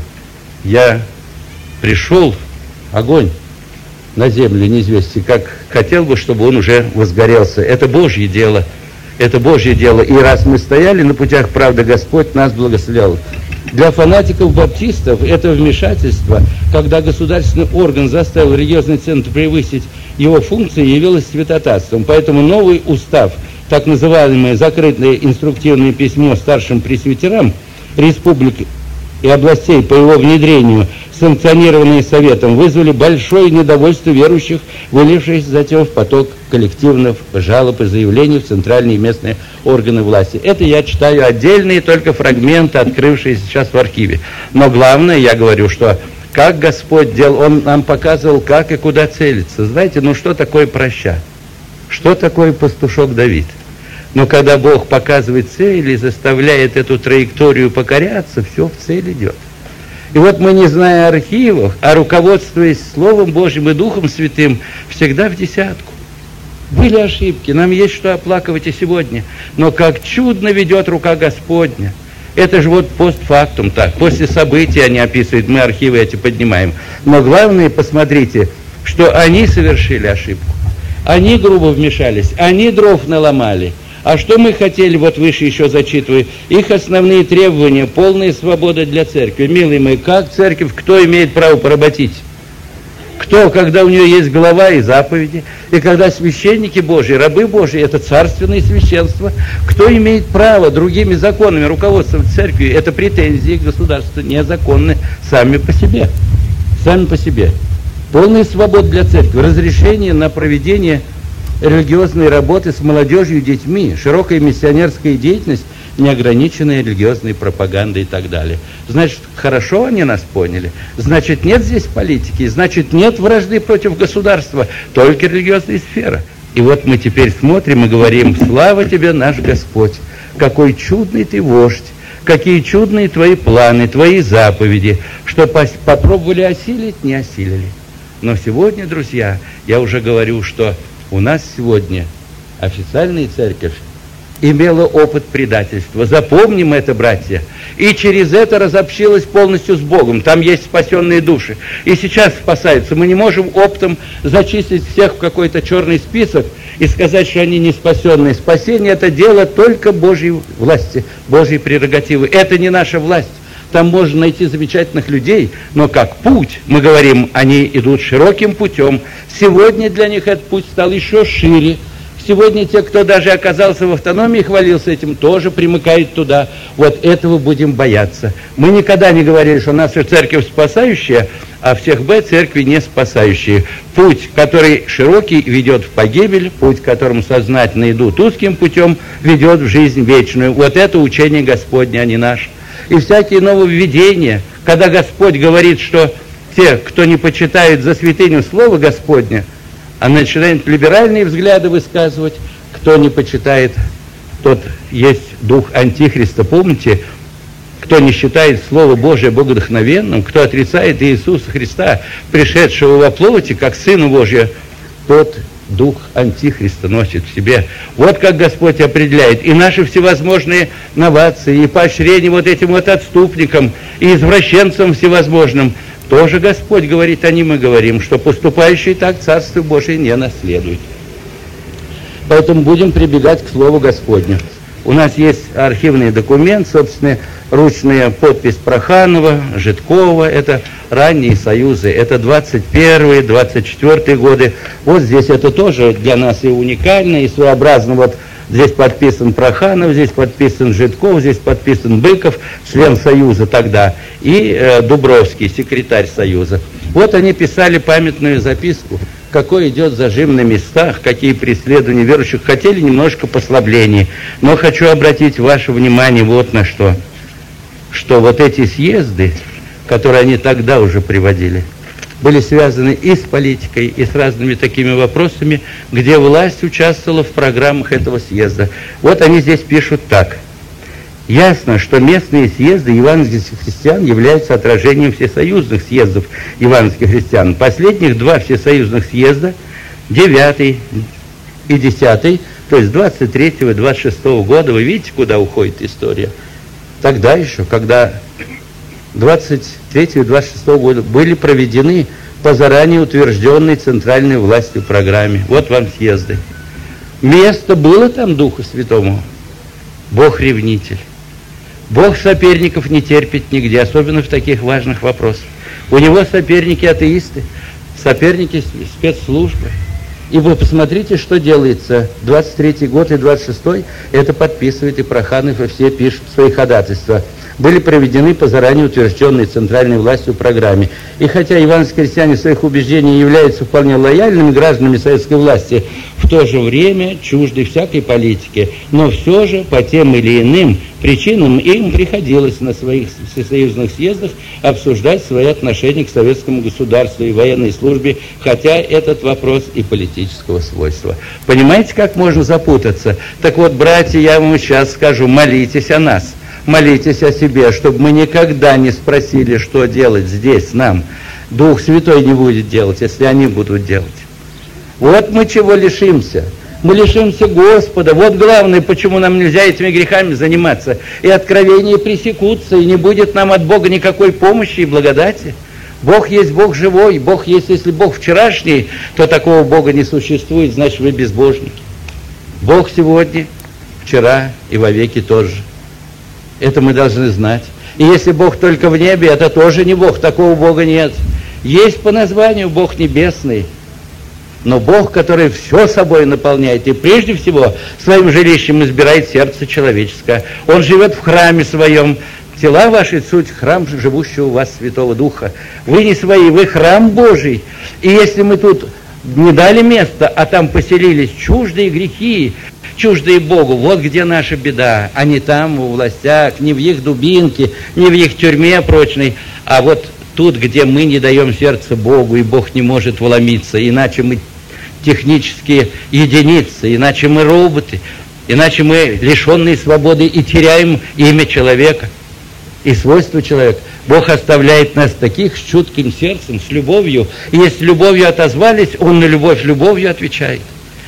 Я пришел, огонь на землю неизвестный, как хотел бы, чтобы он уже возгорелся. Это Божье дело. Это Божье дело. И раз мы стояли на путях правды, Господь нас благословлял. Для фанатиков-баптистов это вмешательство, когда государственный орган заставил религиозный центр превысить его функции, явилось святотатством. Поэтому новый устав, так называемое закрытое инструктивное письмо старшим пресвитерам республики и областей по его внедрению, санкционированные Советом, вызвали большое недовольство верующих, вылившееся затем в поток коллективных жалоб и заявлений в центральные и местные органы власти. Это я читаю отдельные только фрагменты, открывшиеся сейчас в архиве. Но главное, я говорю, что как Господь делал, Он нам показывал, как и куда целиться. Знаете, ну что такое проща? Что такое пастушок Давид? Но когда Бог показывает цель и заставляет эту траекторию покоряться, все в цель идет. И вот мы, не зная архивов, а руководствуясь Словом Божьим и Духом Святым, всегда в десятку. Были ошибки, нам есть что оплакивать и сегодня. Но как чудно ведет рука Господня. Это же вот постфактум так. После событий они описывают, мы архивы эти поднимаем. Но главное, посмотрите, что они совершили ошибку. Они грубо вмешались, они дров наломали. А что мы хотели, вот выше еще зачитываю, их основные требования, полная свобода для церкви. Милые мои, как церковь, кто имеет право поработить? Кто, когда у нее есть голова и заповеди, и когда священники Божьи, рабы Божьи, это царственное священство, кто имеет право другими законами руководствовать церковью? Это претензии государства незаконны сами по себе. Сами по себе. Полная свобода для церкви, разрешение на проведение религиозной работы с молодежью и детьми, широкая миссионерская деятельность, неограниченная религиозной пропагандой и так далее. Значит, хорошо они нас поняли. Значит, нет здесь политики, значит, нет вражды против государства, только религиозная сфера. И вот мы теперь смотрим и говорим: слава тебе, наш Господь, какой чудный ты вождь, какие чудные твои планы, твои заповеди, что попробовали осилить, не осилили. Но сегодня, друзья, я уже говорю, что у нас сегодня официальная церковь имела опыт предательства. Запомним это, братья. И через это разобщилась полностью с Богом. Там есть спасенные души. И сейчас спасаются. Мы не можем оптом зачислить всех в какой-то черный список и сказать, что они не спасенные. Спасение – это дело только Божьей власти, Божьей прерогативы. Это не наша власть. Там можно найти замечательных людей, но как путь, мы говорим, они идут широким путем. Сегодня для них этот путь стал еще шире. Сегодня те, кто даже оказался в автономии, хвалился этим, тоже примыкают туда. Вот этого будем бояться. Мы никогда не говорили, что наша церковь спасающая, а всех церкви не спасающие. Путь, который широкий, ведет в погибель, путь, которым сознательно идут узким путем, ведет в жизнь вечную. Вот это учение Господне, а не наше. И всякие нововведения, когда Господь говорит, что те, кто не почитает за святыню Слова Господня, а начинает либеральные взгляды высказывать, кто не почитает, тот есть дух Антихриста. Помните, кто не считает Слово Божие богодухновенным, кто отрицает Иисуса Христа, пришедшего во плоти, как Сына Божия, тот дух Антихриста носит в себе. Вот как Господь определяет. И наши всевозможные новации, и поощрения вот этим вот отступникам, и извращенцам всевозможным, тоже Господь говорит, о ним мы говорим, что поступающие так Царство Божие не наследуют. Поэтому будем прибегать к Слову Господню. У нас есть архивный документ, собственно, ручная подпись Проханова, Житкова, это ранние союзы, это 21-е, 24-е годы. Вот здесь это тоже для нас и уникально, и своеобразно. Вот здесь подписан Проханов, здесь подписан Житков, здесь подписан Быков, член Союза тогда, и Дубровский, секретарь Союза. Вот они писали памятную записку какой идет зажим на местах, какие преследования верующих. Хотели немножко послаблений, но хочу обратить ваше внимание вот на что. Что вот эти съезды, которые они тогда уже приводили, были связаны и с политикой, и с разными такими вопросами, где власть участвовала в программах этого съезда. Вот они здесь пишут так. Ясно, что местные съезды евангельских христиан являются отражением всесоюзных съездов евангельских христиан. Последних два всесоюзных съезда, 9 и 10, то есть 23 и 26 года, вы видите, куда уходит история? Тогда еще, когда 23 и 26 года были проведены по заранее утвержденной центральной властью программе. Вот вам съезды. Место было там Духу Святому. Бог ревнитель. Бог соперников не терпит нигде, особенно в таких важных вопросах. У него соперники атеисты, соперники спецслужбы. И вы посмотрите, что делается. 23-й год и 26-й, это подписывает и Проханов, и все пишут свои ходатайства. Были проведены по заранее утвержденной центральной властью программе. И хотя евангельские христиане в своих убеждениях являются вполне лояльными гражданами советской власти, в то же время чужды всякой политики, но все же по тем или иным причинам им приходилось на своих всесоюзных съездах обсуждать свои отношения к советскому государству и военной службе, хотя этот вопрос и политического свойства. Понимаете, как можно запутаться? Так вот, братья, я вам сейчас скажу, молитесь о нас. Молитесь о себе, чтобы мы никогда не спросили, что делать здесь нам. Дух Святой не будет делать, если они будут делать. Вот мы чего лишимся. Мы лишимся Господа. Вот главное, почему нам нельзя этими грехами заниматься. И откровения пресекутся, и не будет нам от Бога никакой помощи и благодати. Бог есть Бог живой. Бог есть, если Бог вчерашний, то такого Бога не существует, значит, вы безбожники. Бог сегодня, вчера и вовеки тоже. Это мы должны знать. И если Бог только в небе, это тоже не Бог, такого Бога нет. Есть по названию Бог небесный, но Бог, который все собой наполняет, и прежде всего своим жилищем избирает сердце человеческое. Он живет в храме своем. Тела ваши — суть храм живущего у вас Святого Духа. Вы не свои, вы храм Божий. И если мы тут не дали места, а там поселились чуждые грехи, чуждые Богу, вот где наша беда, а не там, в властях, не в их дубинке, не в их тюрьме прочной, а вот тут, где мы не даем сердце Богу, и Бог не может вломиться, иначе мы технические единицы, иначе мы роботы, иначе мы лишенные свободы и теряем имя человека и свойства человека. Бог оставляет нас таких с чутким сердцем, с любовью, и если любовью отозвались, Он на любовь любовью отвечает.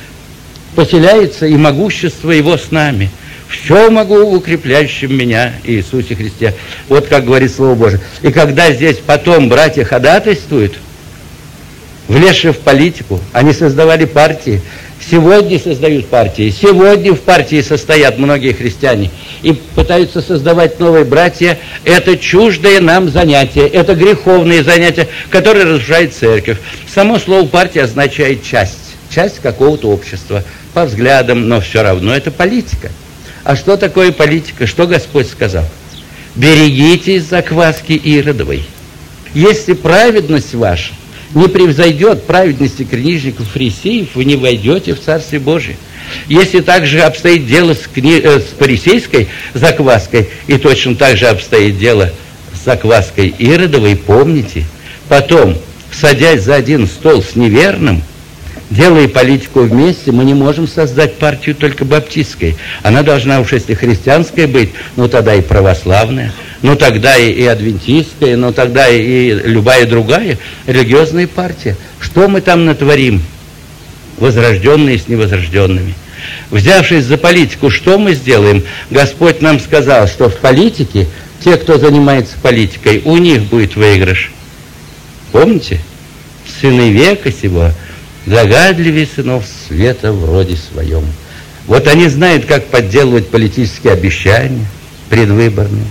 Поселяется и могущество Его с нами. Все могу в укрепляющем меня Иисусе Христе. Вот как говорит Слово Божие. И когда здесь потом братья ходатайствуют, влезшие в политику, они создавали партии, сегодня создают партии, сегодня в партии состоят многие христиане и пытаются создавать новые братья. Это чуждое нам занятие, это греховные занятия, которые разрушают церковь. Само слово партия означает часть какого-то общества, по взглядам, но все равно это политика. А что такое политика? Что Господь сказал? Берегитесь закваски Иродовой. Если праведность ваша не превзойдет праведности книжников и фарисеев, вы не войдете в Царствие Божие. Если также обстоит дело с фарисейской закваской, и точно так же обстоит дело с закваской Иродовой, помните, потом, садясь за один стол с неверным, делая политику вместе, мы не можем создать партию только баптистской. Она должна уж, если христианская быть, ну тогда и православная, ну тогда и адвентистская, ну тогда и любая другая религиозная партия. Что мы там натворим, возрожденные с невозрожденными? Взявшись за политику, что мы сделаем? Господь нам сказал, что в политике, те, кто занимается политикой, у них будет выигрыш. Помните? Сыны века сего загадливее сынов света в роде своем. Вот они знают, как подделывать политические обещания предвыборные,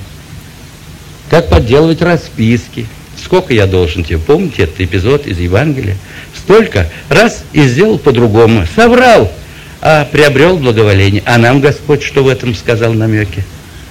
как подделывать расписки. Сколько я должен тебе? Помните этот эпизод из Евангелия? Столько. Раз и сделал по-другому. Соврал, а приобрел благоволение. А нам Господь что в этом сказал намеке?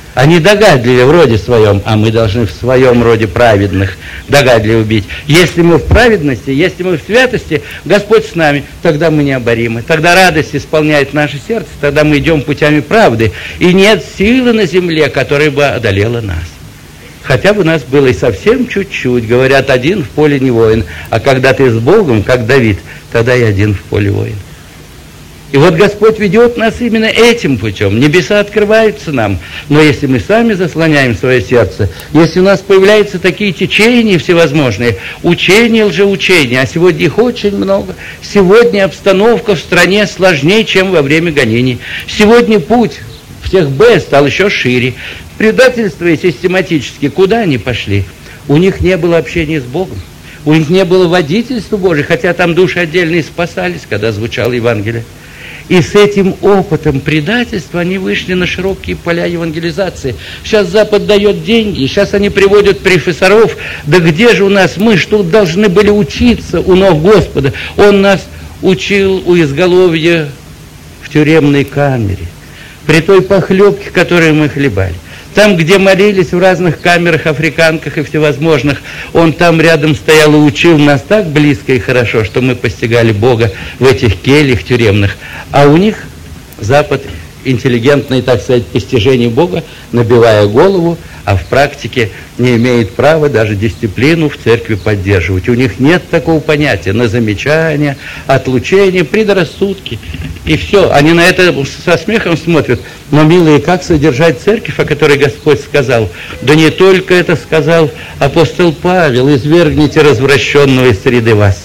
Они догадливы в роде своем, а мы должны в своем роде праведных догадливо бить. Если мы в праведности, если мы в святости, Господь с нами, тогда мы необоримы. Тогда радость исполняет наше сердце, тогда мы идем путями правды. И нет силы на земле, которая бы одолела нас. Хотя бы нас было и совсем чуть-чуть. Говорят, один в поле не воин. А когда ты с Богом, как Давид, тогда и один в поле воин. И вот Господь ведет нас именно этим путем. Небеса открываются нам. Но если мы сами заслоняем свое сердце, если у нас появляются такие течения всевозможные, учения, лжеучения, а сегодня их очень много, сегодня обстановка в стране сложнее, чем во время гонений. Сегодня путь всех Б стал еще шире. Предательство систематически, куда они пошли? У них не было общения с Богом. У них не было водительства Божьего, хотя там души отдельные спасались, когда звучало Евангелие. И с этим опытом предательства они вышли на широкие поля евангелизации. Сейчас Запад дает деньги, сейчас они приводят профессоров. Да где же у нас мы, что должны были учиться у ног Господа? Он нас учил у изголовья в тюремной камере, при той похлебке, которую мы хлебали. Там, где молились в разных камерах, африканках и всевозможных, он там рядом стоял и учил нас так близко и хорошо, что мы постигали Бога в этих кельях тюремных. А у них Запад интеллигентное, так сказать, постижение Бога, набивая голову, а в практике не имеет права даже дисциплину в церкви поддерживать. У них нет такого понятия на замечания, отлучения, предрассудки. И все, они на это со смехом смотрят. Но, милые, как содержать церковь, о которой Господь сказал? Да не только это сказал апостол Павел: «Извергните развращенного из среды вас».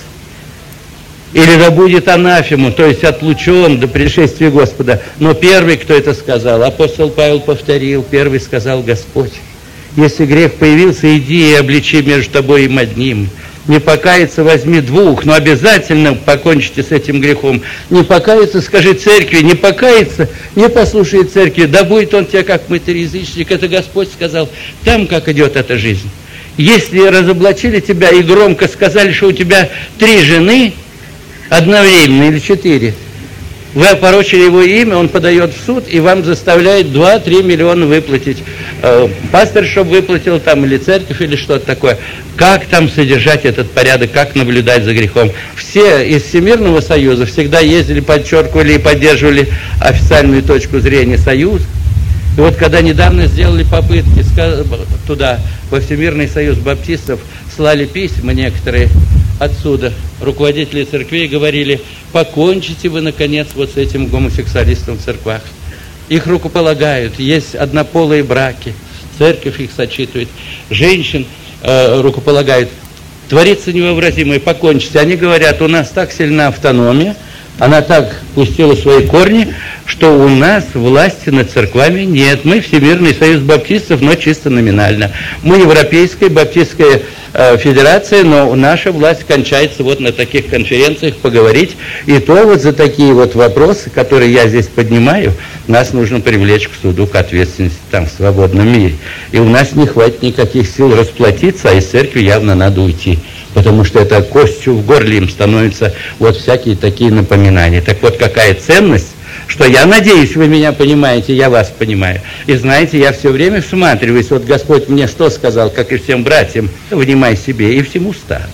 Или да будет анафему, то есть отлучен до пришествия Господа. Но первый, кто это сказал, апостол Павел повторил, первый сказал Господь: если грех появился, иди и обличи между тобой и одним. Не покаяться, возьми двух, но обязательно покончите с этим грехом. Не покаяться, скажи церкви, не покаяться, не послушай церкви, да будет он тебя как мытарь-язычник. Это Господь сказал, там как идет эта жизнь. Если разоблачили тебя и громко сказали, что у тебя 3 жены одновременно или 4, вы опорочили его имя, он подает в суд и вам заставляет 2-3 миллиона выплатить. Пастор, чтобы выплатил там, или церковь, или что-то такое. Как там содержать этот порядок, как наблюдать за грехом? Все из Всемирного Союза всегда ездили, подчеркивали и поддерживали официальную точку зрения Союза. И вот когда недавно сделали попытки туда, во Всемирный Союз баптистов, слали письма некоторые отсюда, руководители церквей, говорили: покончите вы, наконец, вот с этим гомосексуалистом в церквах. Их рукополагают, есть однополые браки, церковь их сочитывает, женщин рукополагают. Творится невообразимое, покончите. Они говорят, у нас так сильна автономия, она так пустила свои корни, что у нас власти над церквами нет. Мы Всемирный Союз баптистов, но чисто номинально. Мы Европейская баптистская федерация, но наша власть кончается вот на таких конференциях поговорить. И то вот за такие вот вопросы, которые я здесь поднимаю, нас нужно привлечь к суду, к ответственности там в свободном мире. И у нас не хватит никаких сил расплатиться, а из церкви явно надо уйти. Потому что это костью в горле им становятся вот всякие такие напоминания. Так вот, какая ценность, что я надеюсь, вы меня понимаете, я вас понимаю. И знаете, я все время всматриваюсь, вот Господь мне что сказал, как и всем братьям: внимай себе и всему стаду.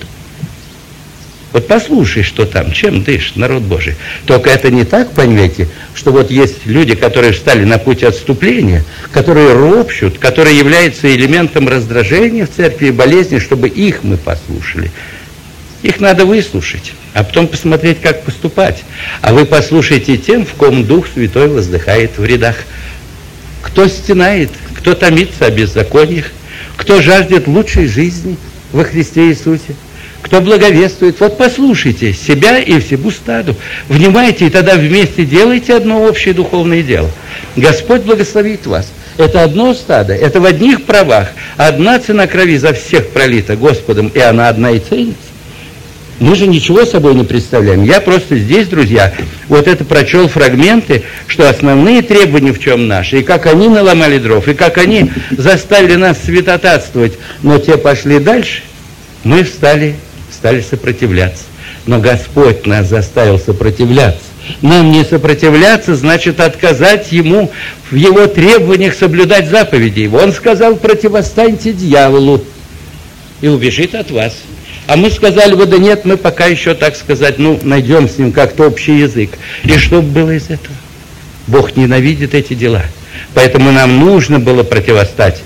Вот послушай, что там, чем дышит народ Божий. Только это не так, понимаете, что вот есть люди, которые встали на путь отступления, которые ропщут, которые являются элементом раздражения в церкви и болезни, чтобы их мы послушали. Их надо выслушать, а потом посмотреть, как поступать. А вы послушайте тем, в ком Дух Святой воздыхает в рядах. Кто стенает, кто томится о беззакониях, кто жаждет лучшей жизни во Христе Иисусе, кто благовествует. Вот послушайте себя и всему стаду. Внимайте, и тогда вместе делайте одно общее духовное дело. Господь благословит вас. Это одно стадо, это в одних правах. Одна цена крови за всех пролита Господом, и она одна и ценится. Мы же ничего собой не представляем. Я просто здесь, друзья, вот это прочел фрагменты, что основные требования в чем наши, и как они наломали дров, и как они заставили нас святотатствовать, но те пошли дальше, мы стали сопротивляться. Но Господь нас заставил сопротивляться. Нам не сопротивляться, значит отказать ему в его требованиях соблюдать заповеди его. Он сказал: противостаньте дьяволу, и убежит от вас. А мы сказали бы: да нет, мы пока еще, так сказать, найдем с ним как-то общий язык. И что было из этого? Бог ненавидит эти дела. Поэтому нам нужно было противостать.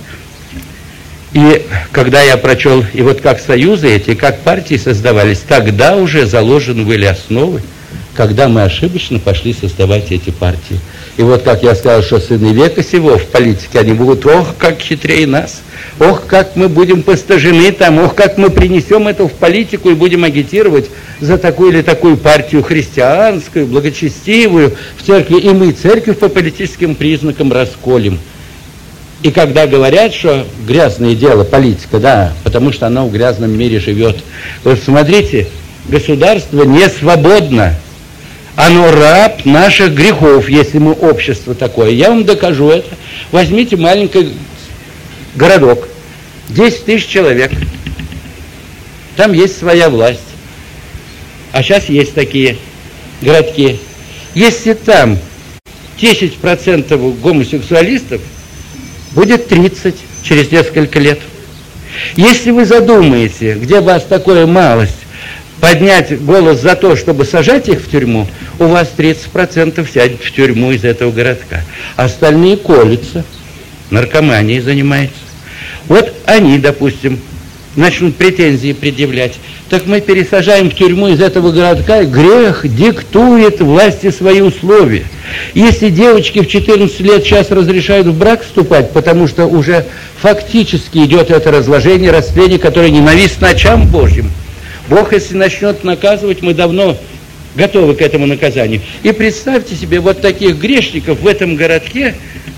И когда я прочел, и вот как союзы эти, как партии создавались, тогда уже заложены были основы, когда мы ошибочно пошли создавать эти партии. И вот как я сказал, что сыны века сего в политике, они будут, ох, как хитрее нас, ох, как мы будем постажены там, ох, как мы принесем это в политику и будем агитировать за такую или такую партию христианскую, благочестивую в церкви, и мы церковь по политическим признакам расколем. И когда говорят, что грязное дело политика, да, потому что она в грязном мире живет. Вот смотрите, государство не свободно. Оно раб наших грехов, если мы общество такое. Я вам докажу это. Возьмите маленький городок, 10 тысяч человек. Там есть своя власть. А сейчас есть такие городки. Если там 10% гомосексуалистов, будет 30 через несколько лет. Если вы задумаете, где вас такая малость, поднять голос за то, чтобы сажать их в тюрьму, у вас 30% сядет в тюрьму из этого городка. Остальные колются, наркоманией занимаются. Вот они, допустим, начнут претензии предъявлять. Так мы пересажаем в тюрьму из этого городка, и грех диктует власти свои условия. Если девочки в 14 лет сейчас разрешают в брак вступать, потому что уже фактически идет это разложение, растление, которое ненавистно очам Божьим, Бог, если начнет наказывать, мы давно готовы к этому наказанию. И представьте себе, вот таких грешников в этом городке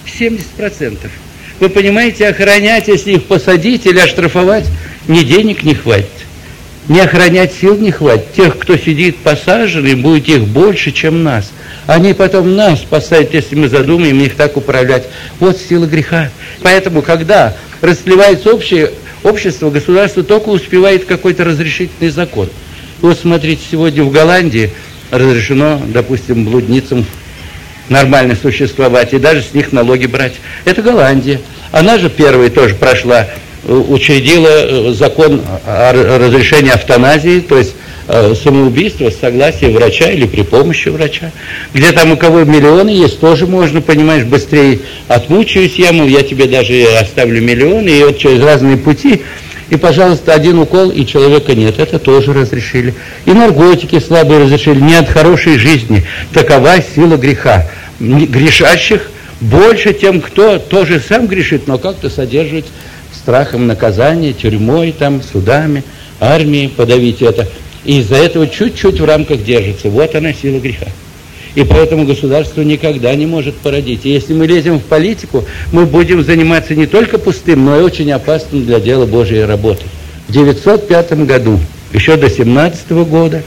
70%. Вы понимаете, охранять, если их посадить или оштрафовать, ни денег не хватит, ни охранять сил не хватит. Тех, кто сидит посаженный, будет их больше, чем нас. Они потом нас посадят, если мы задумаем их так управлять. Вот сила греха. Поэтому, когда расливается общество, государство только успевает какой-то разрешительный закон. Вот смотрите, сегодня в Голландии разрешено, допустим, блудницам нормально существовать и даже с них налоги брать. Это Голландия. Она же первой тоже прошла, учредила закон о разрешении эвтаназии, то есть самоубийство с согласия врача или при помощи врача. Где там у кого миллионы есть, тоже можно, понимаешь, быстрее отмучаюсь я, мол, я тебе даже оставлю миллионы, и вот через разные пути, и, пожалуйста, один укол, и человека нет. Это тоже разрешили. И наркотики слабые разрешили. Не от хорошей жизни. Такова сила греха. Грешащих больше тем, кто тоже сам грешит, но как-то содержит страхом наказания, тюрьмой, там, судами, армией подавить это. И из-за этого чуть-чуть в рамках держится. Вот она сила греха. И поэтому государство никогда не может породить. И если мы лезем в политику, мы будем заниматься не только пустым, но и очень опасным для дела Божьей работы. В 905 году, еще до 17 года,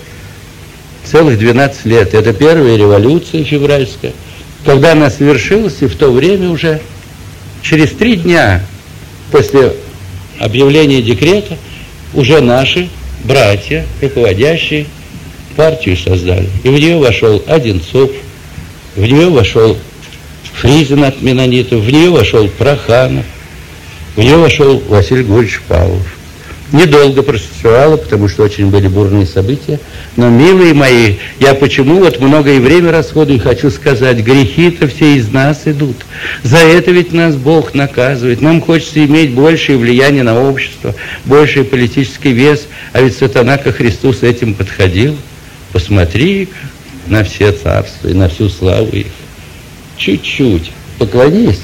целых 12 лет, это первая революция февральская, когда она совершилась, и в то время уже, через 3 дня после объявления декрета, уже наши братья, руководящие, партию создали. И в нее вошел Одинцов, в нее вошел Фризин от менонитов, в нее вошел Проханов, в нее вошел Василий Григорьевич Павлов. Недолго просуществовало, потому что очень были бурные события. Но, милые мои, я почему вот много и время расходую, и хочу сказать, грехи-то все из нас идут. За это ведь нас Бог наказывает. Нам хочется иметь большее влияние на общество, больший политический вес, а ведь сатана ко Христу с этим подходил. Посмотри на все царства и на всю славу их. Чуть-чуть поклонись,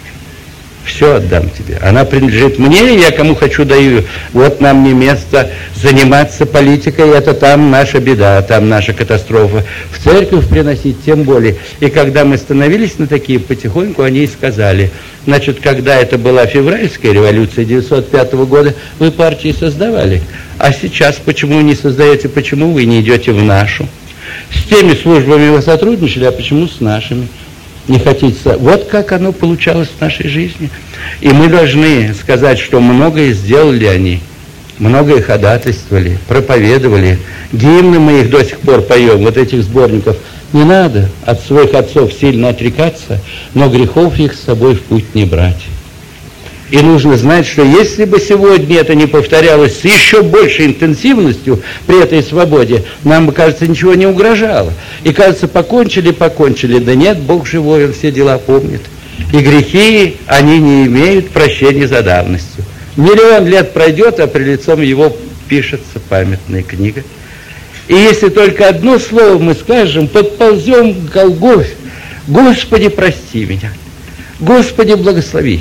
все отдам тебе. Она принадлежит мне, и я кому хочу даю. Вот нам не место заниматься политикой, это там наша беда, там наша катастрофа. В церковь приносить тем более. И когда мы становились на такие потихоньку, они и сказали, значит, когда это была февральская революция 905 года, вы партии создавали. А сейчас почему не создаете, почему вы не идете в нашу? С теми службами вы сотрудничали, а почему с нашими? Не хотите. Вот как оно получалось в нашей жизни. И мы должны сказать, что многое сделали они, многое ходатайствовали, проповедовали. Гимны мы их до сих пор поем, вот этих сборников. Не надо от своих отцов сильно отрекаться, но грехов их с собой в путь не брать. И нужно знать, что если бы сегодня это не повторялось с еще большей интенсивностью при этой свободе, нам бы, кажется, ничего не угрожало. И, кажется, покончили. Да нет, Бог живой, Он все дела помнит. И грехи, они не имеют прощения за давностью. 1 000 000 лет пройдет, а при лицом Его пишется памятная книга. И если только одно слово мы скажем, подползем к Голгофе: Господи, прости меня, Господи, благослови.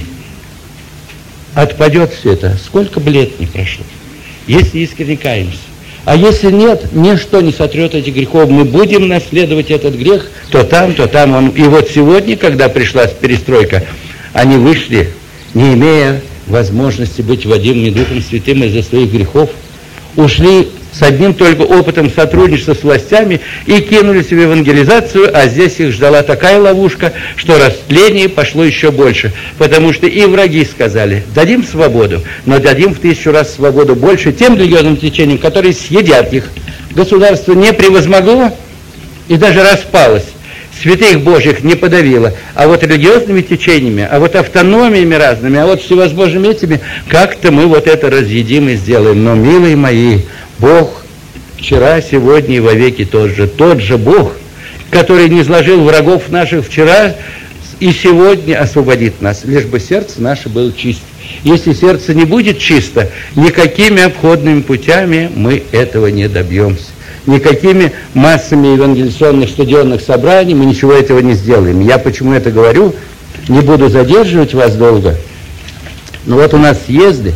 Отпадет все это, сколько бы лет ни прошло, если искренне каемся. А если нет, ничто не сотрет этих грехов. Мы будем наследовать этот грех то там он. И вот сегодня, когда пришла перестройка, они вышли, не имея возможности быть водимыми Духом Святым из-за своих грехов, ушли с одним только опытом сотрудничества с властями и кинулись в евангелизацию, а здесь их ждала такая ловушка, что растление пошло еще больше, потому что и враги сказали: дадим свободу, но дадим в 1000 раз свободу больше тем религиозным течениям, которые съедят их. Государство не превозмогло и даже распалось, святых Божьих не подавило, а вот религиозными течениями, а вот автономиями разными, а вот всевозможными этими, как-то мы вот это разъедим и сделаем. Но, милые мои, Бог вчера, сегодня и вовеки тот же Бог, который низложил врагов наших вчера и сегодня освободит нас, лишь бы сердце наше было чисто. Если сердце не будет чисто, никакими обходными путями мы этого не добьемся. Никакими массами евангелизационных стадионных собраний мы ничего этого не сделаем. Я почему это говорю, не буду задерживать вас долго, но вот у нас съезды,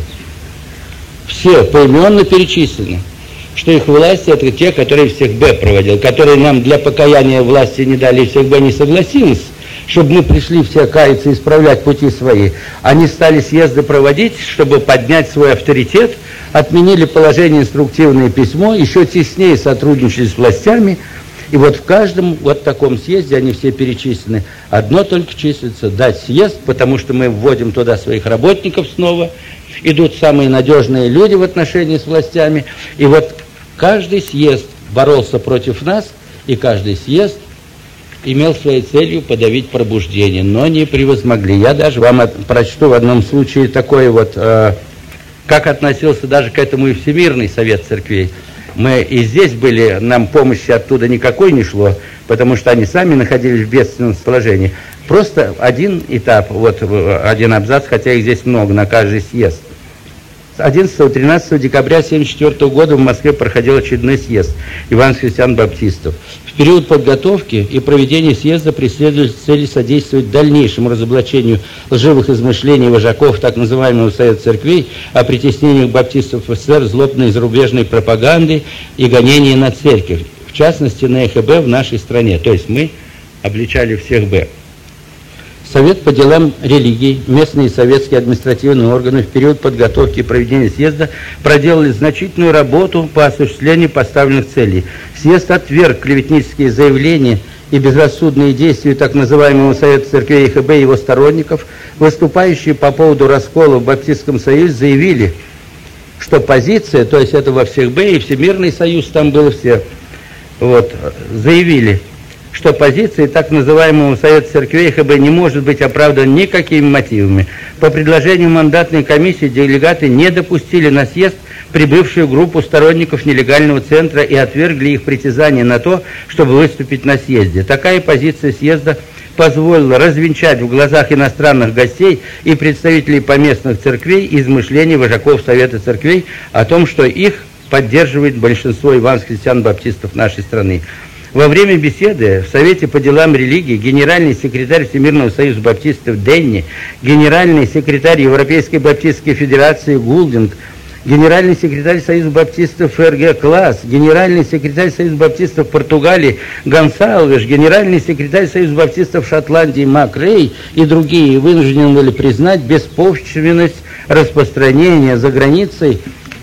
все поименно перечислены, что их власти — это те, которые всех Б проводил, которые нам для покаяния власти не дали, и всех Б не согласились, чтобы мы пришли все каяться и исправлять пути свои. Они стали съезды проводить, чтобы поднять свой авторитет, отменили положение инструктивное письмо, еще теснее сотрудничали с властями, и вот в каждом вот таком съезде они все перечислены. Одно только числится — дать съезд, потому что мы вводим туда своих работников снова, идут самые надежные люди в отношении с властями, и вот каждый съезд боролся против нас, и каждый съезд имел своей целью подавить пробуждение, но не превозмогли. Я даже вам прочту в одном случае такой вот, как относился даже к этому и Всемирный Совет Церквей. Мы и здесь были, нам помощи оттуда никакой не шло, потому что они сами находились в бедственном положении. Просто один этап, вот один абзац, хотя их здесь много, на каждый съезд. 11-13 декабря 1974 года в Москве проходил очередной съезд евангельских христиан-баптистов. В период подготовки и проведения съезда преследовали цели содействовать дальнейшему разоблачению лживых измышлений вожаков так называемого Совета Церквей о притеснениях баптистов в СССР, злобной зарубежной пропаганды и гонении на церковь, в частности на ЭХБ в нашей стране. То есть мы обличали всех Б. Совет по делам религий, местные советские административные органы в период подготовки и проведения съезда проделали значительную работу по осуществлению поставленных целей. Съезд отверг клеветнические заявления и безрассудные действия так называемого Совета Церквей ЕХБ и его сторонников. Выступающие по поводу раскола в Баптистском Союзе заявили, что позиция, то есть это во всех Б, и Всемирный Союз, там было все, вот, заявили, что позиция так называемого Совета Церквей ХБ не может быть оправдана никакими мотивами. По предложению мандатной комиссии делегаты не допустили на съезд прибывшую группу сторонников нелегального центра и отвергли их притязания на то, чтобы выступить на съезде. Такая позиция съезда позволила развенчать в глазах иностранных гостей и представителей поместных церквей измышления вожаков Совета Церквей о том, что их поддерживает большинство евангельских христиан-баптистов нашей страны. Во время беседы в Совете по делам религии генеральный секретарь Всемирного союза баптистов Денни, генеральный секретарь Европейской баптистской федерации Гулдинг, генеральный секретарь Союза баптистов ФРГ Класс, генеральный секретарь Союза баптистов Португалии Гонсалвеш, генеральный секретарь Союза баптистов Шотландии Макрей и другие вынуждены были признать беспочвенность распространения за границей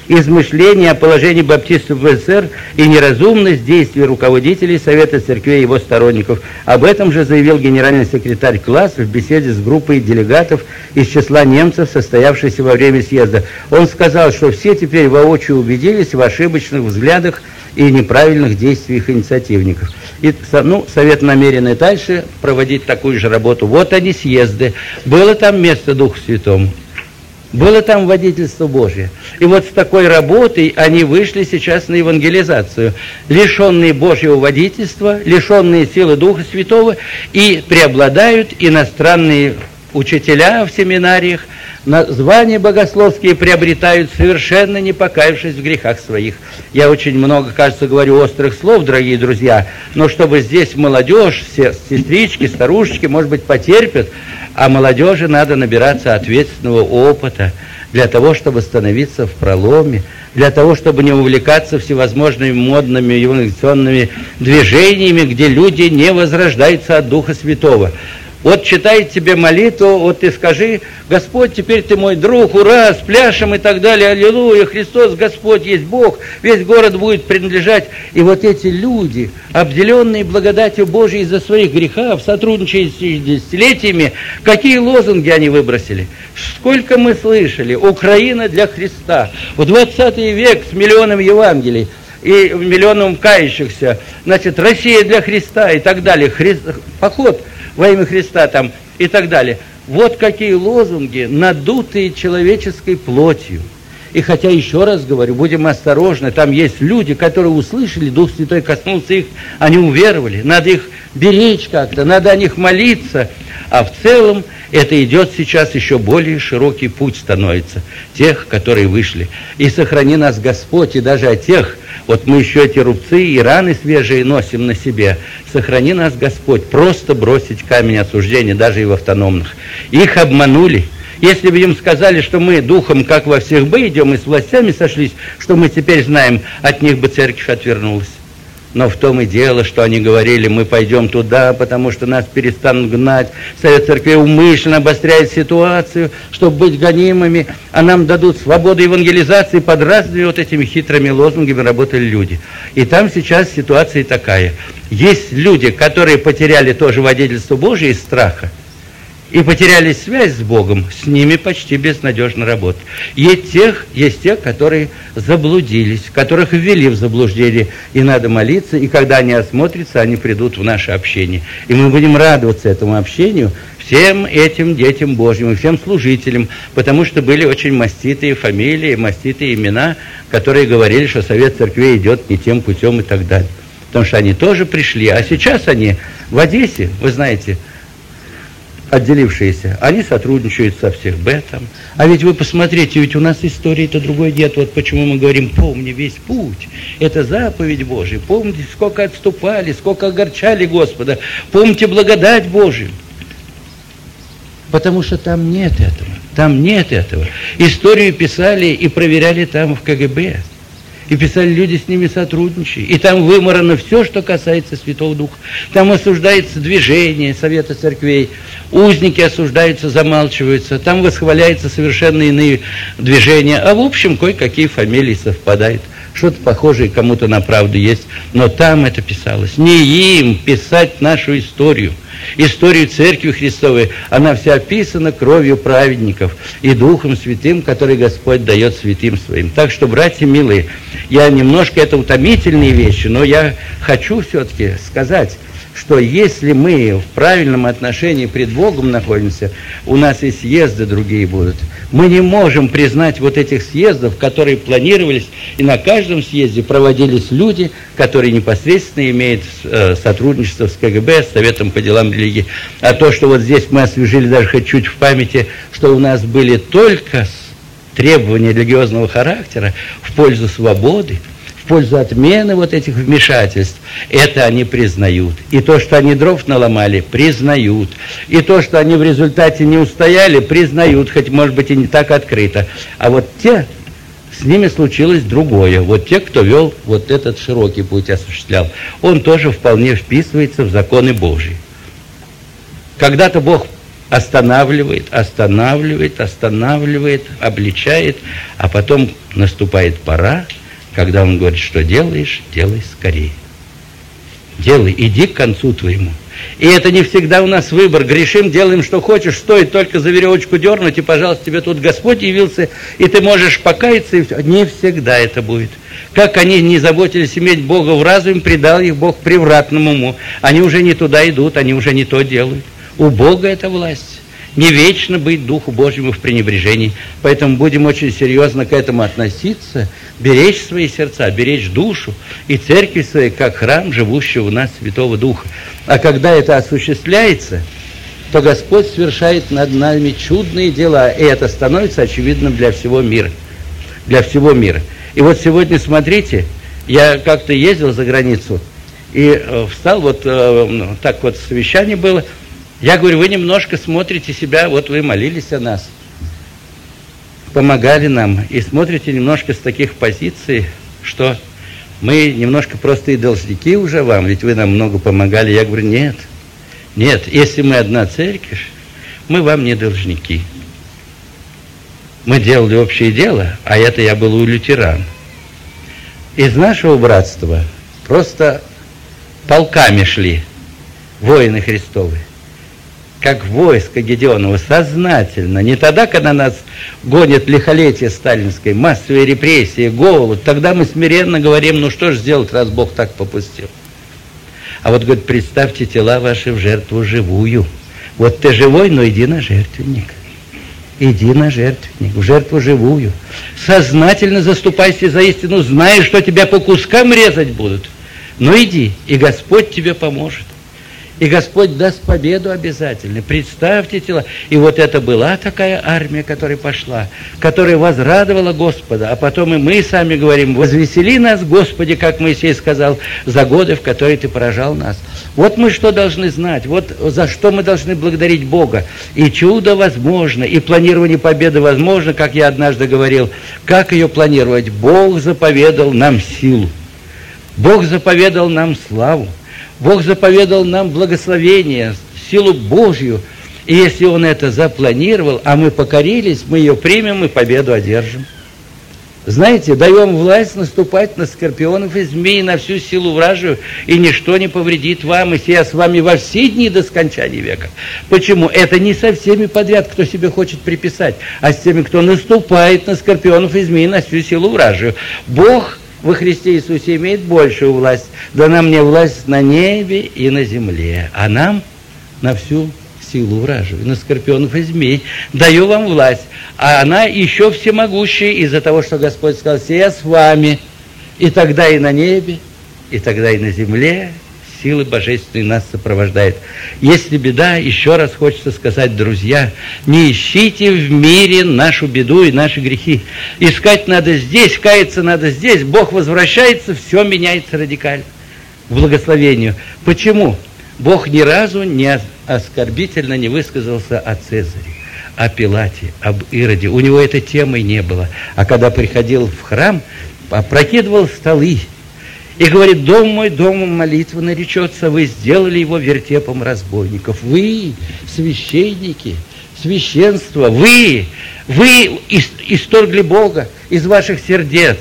измышления о положении баптистов в СССР и неразумность действий руководителей Совета Церквей и его сторонников. Об этом же заявил генеральный секретарь класса в беседе с группой делегатов из числа немцев, состоявшейся во время съезда. Он сказал, что все теперь воочию убедились в ошибочных взглядах и неправильных действиях инициативников. И, Совет намерен и дальше проводить такую же работу. Вот они, съезды. Было там место Духу Святому. Было там водительство Божие. И вот с такой работой они вышли сейчас на евангелизацию. Лишенные Божьего водительства, лишенные силы Духа Святого, и преобладают иностранные учителя в семинариях, звания богословские приобретают, совершенно не покаявшись в грехах своих. Я очень много, кажется, говорю острых слов, дорогие друзья, но чтобы здесь молодежь, все сестрички, старушечки, может быть, потерпят, а молодежи надо набираться ответственного опыта для того, чтобы становиться в проломе, для того, чтобы не увлекаться всевозможными модными евангелизационными движениями, где люди не возрождаются от Духа Святого. Вот читает тебе молитву, вот ты скажи: Господь, теперь ты мой друг, ура, спляшем и так далее, аллилуйя, Христос Господь есть Бог, весь город будет принадлежать. И вот эти люди, обделенные благодатью Божией из-за своих грехов, сотрудничая с десятилетиями, какие лозунги они выбросили? Сколько мы слышали: Украина для Христа. В 20 век с миллионом Евангелий и миллионом кающихся, значит, Россия для Христа и так далее, поход во имя Христа там и так далее. Вот какие лозунги, надутые человеческой плотью. И хотя, еще раз говорю, будем осторожны, там есть люди, которые услышали, Дух Святой коснулся их, они уверовали, надо их беречь как-то, надо о них молиться. А в целом это идет сейчас еще более широкий путь становится, тех, которые вышли. И сохрани нас, Господь, и даже о тех, вот мы еще эти рубцы и раны свежие носим на себе, сохрани нас, Господь, просто бросить камень осуждения, даже и в автономных. Их обманули. Если бы им сказали, что мы духом, как во всех бы, идем и с властями сошлись, что мы теперь знаем, от них бы церковь отвернулась. Но в том и дело, что они говорили: мы пойдем туда, потому что нас перестанут гнать. Совет Церквей умышленно обостряет ситуацию, чтобы быть гонимыми, а нам дадут свободу евангелизации. Под разными вот этими хитрыми лозунгами работали люди. И там сейчас ситуация такая. Есть люди, которые потеряли тоже водительство Божие из страха, и потеряли связь с Богом, с ними почти безнадежно работать. Есть те, которые заблудились, которых ввели в заблуждение, и надо молиться, и когда они осмотрятся, они придут в наше общение. И мы будем радоваться этому общению, всем этим детям Божьим, и всем служителям, потому что были очень маститые фамилии, маститые имена, которые говорили, что Совет Церквей идет не тем путем и так далее. Потому что они тоже пришли, а сейчас они в Одессе, вы знаете, отделившиеся, они сотрудничают со всех бетом. А ведь вы посмотрите, ведь у нас истории-то другой нет. Вот почему мы говорим: помни весь путь. Это заповедь Божия. Помните, сколько отступали, сколько огорчали Господа. Помните благодать Божию. Потому что там нет этого. Там нет этого. Историю писали и проверяли там в КГБ. И писали люди, с ними сотрудничали. И там вымарано все, что касается Святого Духа. Там осуждается движение Совета Церквей. Узники осуждаются, замалчиваются. Там восхваляются совершенно иные движения. А в общем, кое-какие фамилии совпадают. Что-то похожее кому-то на правду есть. Но там это писалось. Не им писать нашу историю. Историю Церкви Христовой, она вся описана кровью праведников и Духом Святым, который Господь дает святым своим. Так что, братья милые, я немножко, это утомительные вещи, но я хочу все-таки сказать, что если мы в правильном отношении пред Богом находимся, у нас и съезды другие будут. Мы не можем признать вот этих съездов, которые планировались, и на каждом съезде проводились люди, которые непосредственно имеют сотрудничество с КГБ, с Советом по делам религии. А то, что вот здесь мы освежили даже хоть чуть в памяти, что у нас были только требования религиозного характера в пользу свободы, в пользу отмены вот этих вмешательств, это они признают. И то, что они дров наломали, признают. И то, что они в результате не устояли, признают, хоть, может быть, и не так открыто. А вот с ними случилось другое. Вот те, кто вел вот этот широкий путь, осуществлял, он тоже вполне вписывается в законы Божьи. Когда-то Бог останавливает, обличает, а потом наступает пора, когда он говорит, что делаешь, делай скорее. Делай, иди к концу твоему. И это не всегда у нас выбор. Грешим, делаем, что хочешь, стоит только за веревочку дернуть, и, пожалуйста, тебе тут Господь явился, и ты можешь покаяться, и все. Не всегда это будет. Как они не заботились иметь Бога в разуме, предал их Бог превратному уму. Они уже не туда идут, они уже не то делают. У Бога это власть. Не вечно быть Духу Божьему в пренебрежении. Поэтому будем очень серьезно к этому относиться, беречь свои сердца, беречь душу и церковь свою, как храм, живущего у нас Святого Духа. А когда это осуществляется, то Господь совершает над нами чудные дела, и это становится очевидным для всего мира. Для всего мира. И вот сегодня, смотрите, я как-то ездил за границу, и встал, так вот совещание было. Я говорю, вы немножко смотрите себя, вот вы молились о нас, помогали нам, и смотрите немножко с таких позиций, что мы немножко просто и должники уже вам, ведь вы нам много помогали. Я говорю, нет, если мы одна церковь, мы вам не должники. Мы делали общее дело, а это я был у лютеран. Из нашего братства просто полками шли воины Христовы. Как войско Гедеонова, сознательно, не тогда, когда нас гонит лихолетие сталинское, массовые репрессии, голод, тогда мы смиренно говорим, ну что ж сделать, раз Бог так попустил. А вот, говорит, представьте тела ваши в жертву живую. Вот ты живой, но иди на жертвенник. Иди на жертвенник, в жертву живую. Сознательно заступайся за истину, зная, что тебя по кускам резать будут. Но иди, и Господь тебе поможет. И Господь даст победу обязательно. Представьте тела. И вот это была такая армия, которая пошла, которая возрадовала Господа. А потом и мы сами говорим, возвесели нас, Господи, как Моисей сказал, за годы, в которые Ты поражал нас. Вот мы что должны знать, вот за что мы должны благодарить Бога. И чудо возможно, и планирование победы возможно, как я однажды говорил. Как ее планировать? Бог заповедал нам силу. Бог заповедал нам славу. Бог заповедал нам благословение, силу Божью. И если Он это запланировал, а мы покорились, мы ее примем и победу одержим. Знаете, даем власть наступать на скорпионов и змей, на всю силу вражию, и ничто не повредит вам, и сия с вами во все дни до скончания века. Почему? Это не со всеми подряд, кто себе хочет приписать, а с теми, кто наступает на скорпионов и змей, на всю силу вражию. Бог во Христе Иисусе имеет большую власть. Дана мне власть на небе и на земле, а нам на всю силу вражию, на скорпионов и змей. Даю вам власть, а она еще всемогущая из-за того, что Господь сказал, «Сия с вами». И тогда и на небе, и тогда и на земле силы божественные нас сопровождают. Если беда, еще раз хочется сказать, друзья, не ищите в мире нашу беду и наши грехи. Искать надо здесь, каяться надо здесь. Бог возвращается, все меняется радикально к благословению. Почему? Бог ни разу не оскорбительно не высказался о Цезаре, о Пилате, об Ироде. У него этой темы не было. А когда приходил в храм, опрокидывал столы и говорит, дом мой домом молитвы наречется, вы сделали его вертепом разбойников. Вы, священники, священство, вы исторгли Бога из ваших сердец.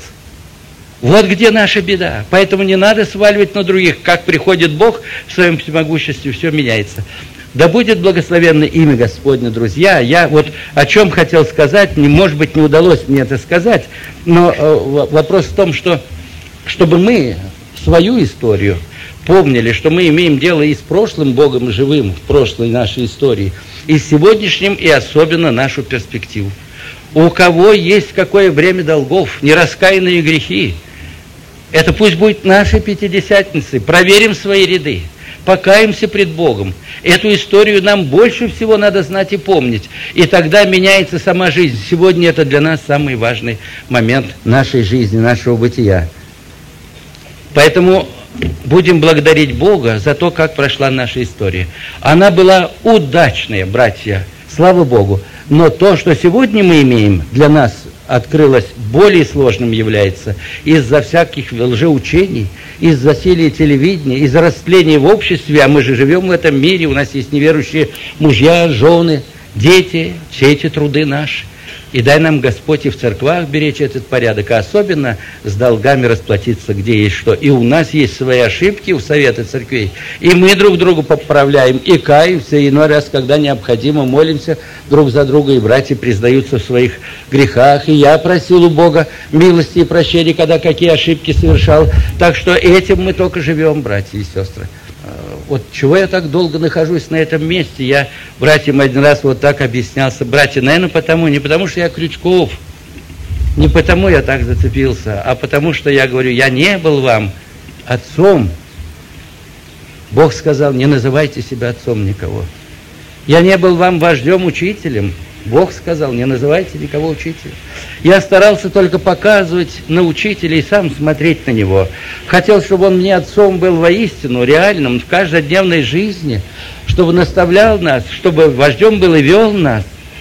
Вот где наша беда. Поэтому не надо сваливать на других. Как приходит Бог, в своем всемогуществе все меняется. Да будет благословенно имя Господне, друзья. Я вот о чем хотел сказать, может быть, не удалось мне это сказать, но вопрос в том, что чтобы мы свою историю помнили, что мы имеем дело и с прошлым Богом живым в прошлой нашей истории, и с сегодняшним, и особенно нашу перспективу. У кого есть какое время долгов, нераскаянные грехи, это пусть будет нашей пятидесятницы. Проверим свои ряды, покаемся пред Богом. Эту историю нам больше всего надо знать и помнить. И тогда меняется сама жизнь. Сегодня это для нас самый важный момент нашей жизни, нашего бытия. Поэтому будем благодарить Бога за то, как прошла наша история. Она была удачная, братья. Слава Богу. Но то, что сегодня мы имеем, для нас открылось более сложным является из-за всяких лжеучений, из-за засилия телевидения, из-за растления в обществе, а мы же живем в этом мире, у нас есть неверующие мужья, жены, дети, все эти труды наши. И дай нам, Господь, и в церквах беречь этот порядок, а особенно с долгами расплатиться, где есть что. И у нас есть свои ошибки у Совета Церквей, и мы друг другу поправляем, и каемся, и иной раз, когда необходимо, молимся друг за друга, и братья признаются в своих грехах. И я просил у Бога милости и прощения, когда какие ошибки совершал. Так что этим мы только живем, братья и сестры. Вот чего я так долго нахожусь на этом месте? Я братьям один раз вот так объяснялся. Братья, наверное, не потому что я Крючков, не потому я так зацепился, а потому что я говорю, я не был вам отцом. Бог сказал, не называйте себя отцом никого. Я не был вам вождем, учителем. Бог сказал, не называйте никого учителем. Я старался только показывать на учителя и сам смотреть на него. Хотел, чтобы он мне отцом был воистину, реальным, в каждодневной жизни, чтобы наставлял нас, чтобы вождем был и вел нас.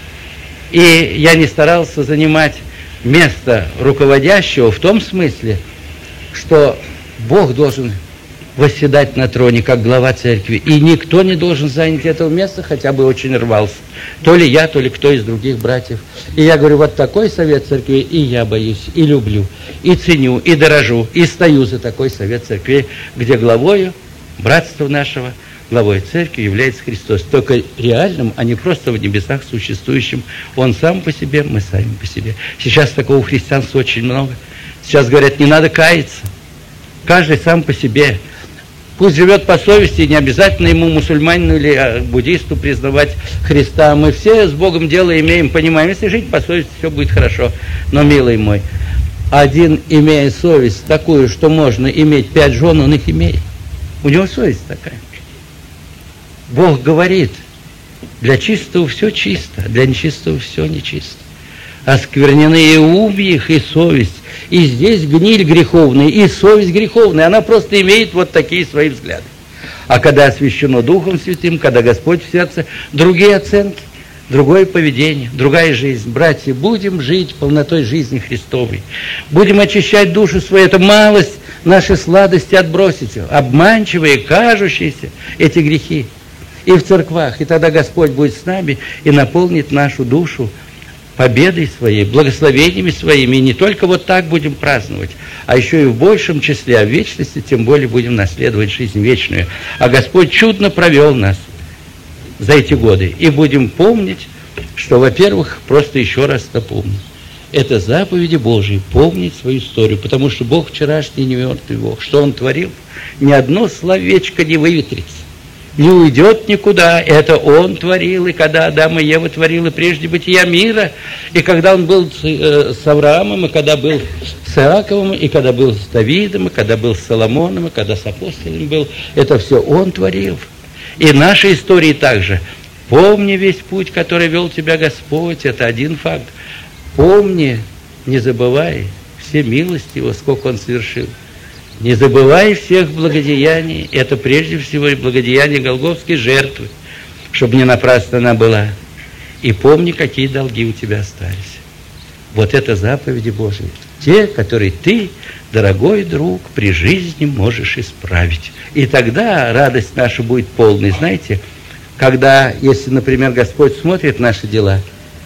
И я не старался занимать место руководящего в том смысле, что Бог должен восседать на троне, как глава церкви. И никто не должен занять этого места, хотя бы очень рвался. То ли я, то ли кто из других братьев. И я говорю, вот такой совет церкви, и я боюсь, и люблю, и ценю, и дорожу, и стою за такой совет церкви, где главою братства нашего, главой церкви является Христос. Только реальным, а не просто в небесах существующим. Он сам по себе, мы сами по себе. Сейчас такого христианства очень много. Сейчас говорят, не надо каяться. Каждый сам по себе. Пусть живет по совести, не обязательно ему, мусульманину или буддисту, признавать Христа. Мы все с Богом дело имеем, понимаем. Если жить по совести, все будет хорошо. Но, милый мой, один, имея совесть такую, что можно иметь 5 жен, он их имеет. У него совесть такая. Бог говорит, для чистого все чисто, для нечистого все нечисто. Осквернены и ум их, и совесть. И здесь гниль греховная, и совесть греховная. Она просто имеет вот такие свои взгляды. А когда освящено Духом Святым, когда Господь в сердце, другие оценки, другое поведение, другая жизнь. Братья, будем жить полнотой жизни Христовой. Будем очищать душу свою. Это малость, наши сладости отбросить. Обманчивые, кажущиеся эти грехи. И в церквах. И тогда Господь будет с нами и наполнит нашу душу победой своей, благословениями своими. И не только вот так будем праздновать, а еще и в большем числе, а в вечности тем более будем наследовать жизнь вечную. А Господь чудно провел нас за эти годы. И будем помнить, что, во-первых, просто еще раз напомнить. Это заповеди Божьи, помнить свою историю, потому что Бог вчерашний, не мертвый Бог. Что Он творил? Ни одно словечко не выветрится. Не уйдет никуда, это Он творил, и когда Адам и Ева творил, и прежде бытия мира, и когда Он был с Авраамом, и когда был с Иаковом, и когда был с Давидом, и когда был с Соломоном, и когда с апостолами был, это все Он творил. И наши истории также. Помни весь путь, который вел тебя Господь, это один факт. Помни, не забывай все милости Его, сколько Он совершил. Не забывай всех благодеяний, это прежде всего и благодеяние Голгофской жертвы, чтобы не напрасно она была. И помни, какие долги у тебя остались. Вот это заповеди Божьи. Те, которые ты, дорогой друг, при жизни можешь исправить. И тогда радость наша будет полной. Знаете, когда, если, например, Господь смотрит наши дела,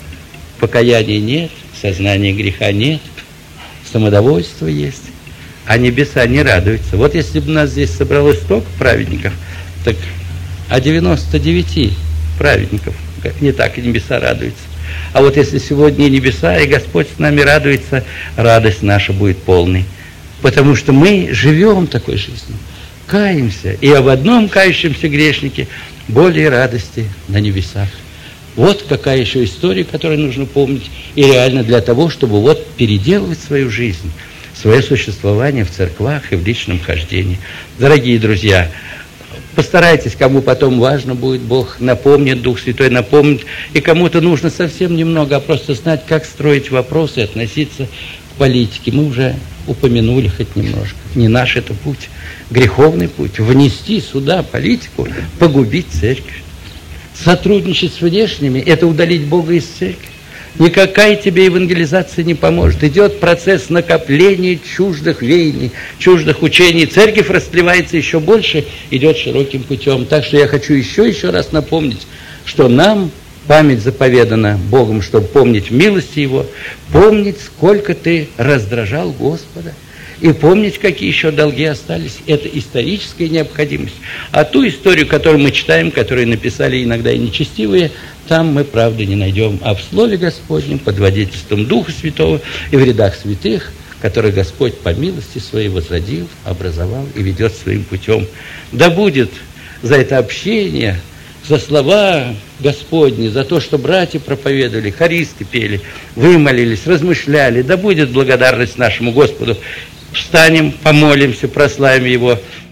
покаяния нет, сознания греха нет, самодовольство есть, а небеса не радуются. Вот если бы у нас здесь собралось столько праведников, так а 99 праведников не так и небеса радуются. А вот если сегодня и небеса, и Господь с нами радуется, радость наша будет полной. Потому что мы живем такой жизнью, каемся, и об одном кающемся грешнике более радости на небесах. Вот какая еще история, которую нужно помнить, и реально для того, чтобы вот переделывать свою жизнь, свое существование в церквах и в личном хождении. Дорогие друзья, постарайтесь, кому потом важно будет, Бог напомнит, Дух Святой напомнит, и кому-то нужно совсем немного, а просто знать, как строить вопросы и относиться к политике. Мы уже упомянули хоть немножко. Не наш это путь, греховный путь. Внести сюда политику, погубить церковь. сотрудничать с внешними – это удалить Бога из церкви. Никакая тебе евангелизация не поможет. Идет процесс накопления чуждых веяний, чуждых учений. Церковь расплевается еще больше, идет широким путем. Так что я хочу еще раз напомнить, что нам память заповедана Богом, чтобы помнить милости Его, помнить, сколько ты раздражал Господа, и помнить, какие еще долги остались. Это историческая необходимость. А ту историю, которую мы читаем, которую написали иногда и нечестивые, там мы правды не найдем. А в Слове Господнем, под водительством Духа Святого и в рядах святых, которые Господь по милости Своей возродил, образовал и ведет своим путем. Да будет за это общение, за слова Господни, за то, что братья проповедовали, хористы пели, вымолились, размышляли. Да будет благодарность нашему Господу. Встанем, помолимся, прославим Его.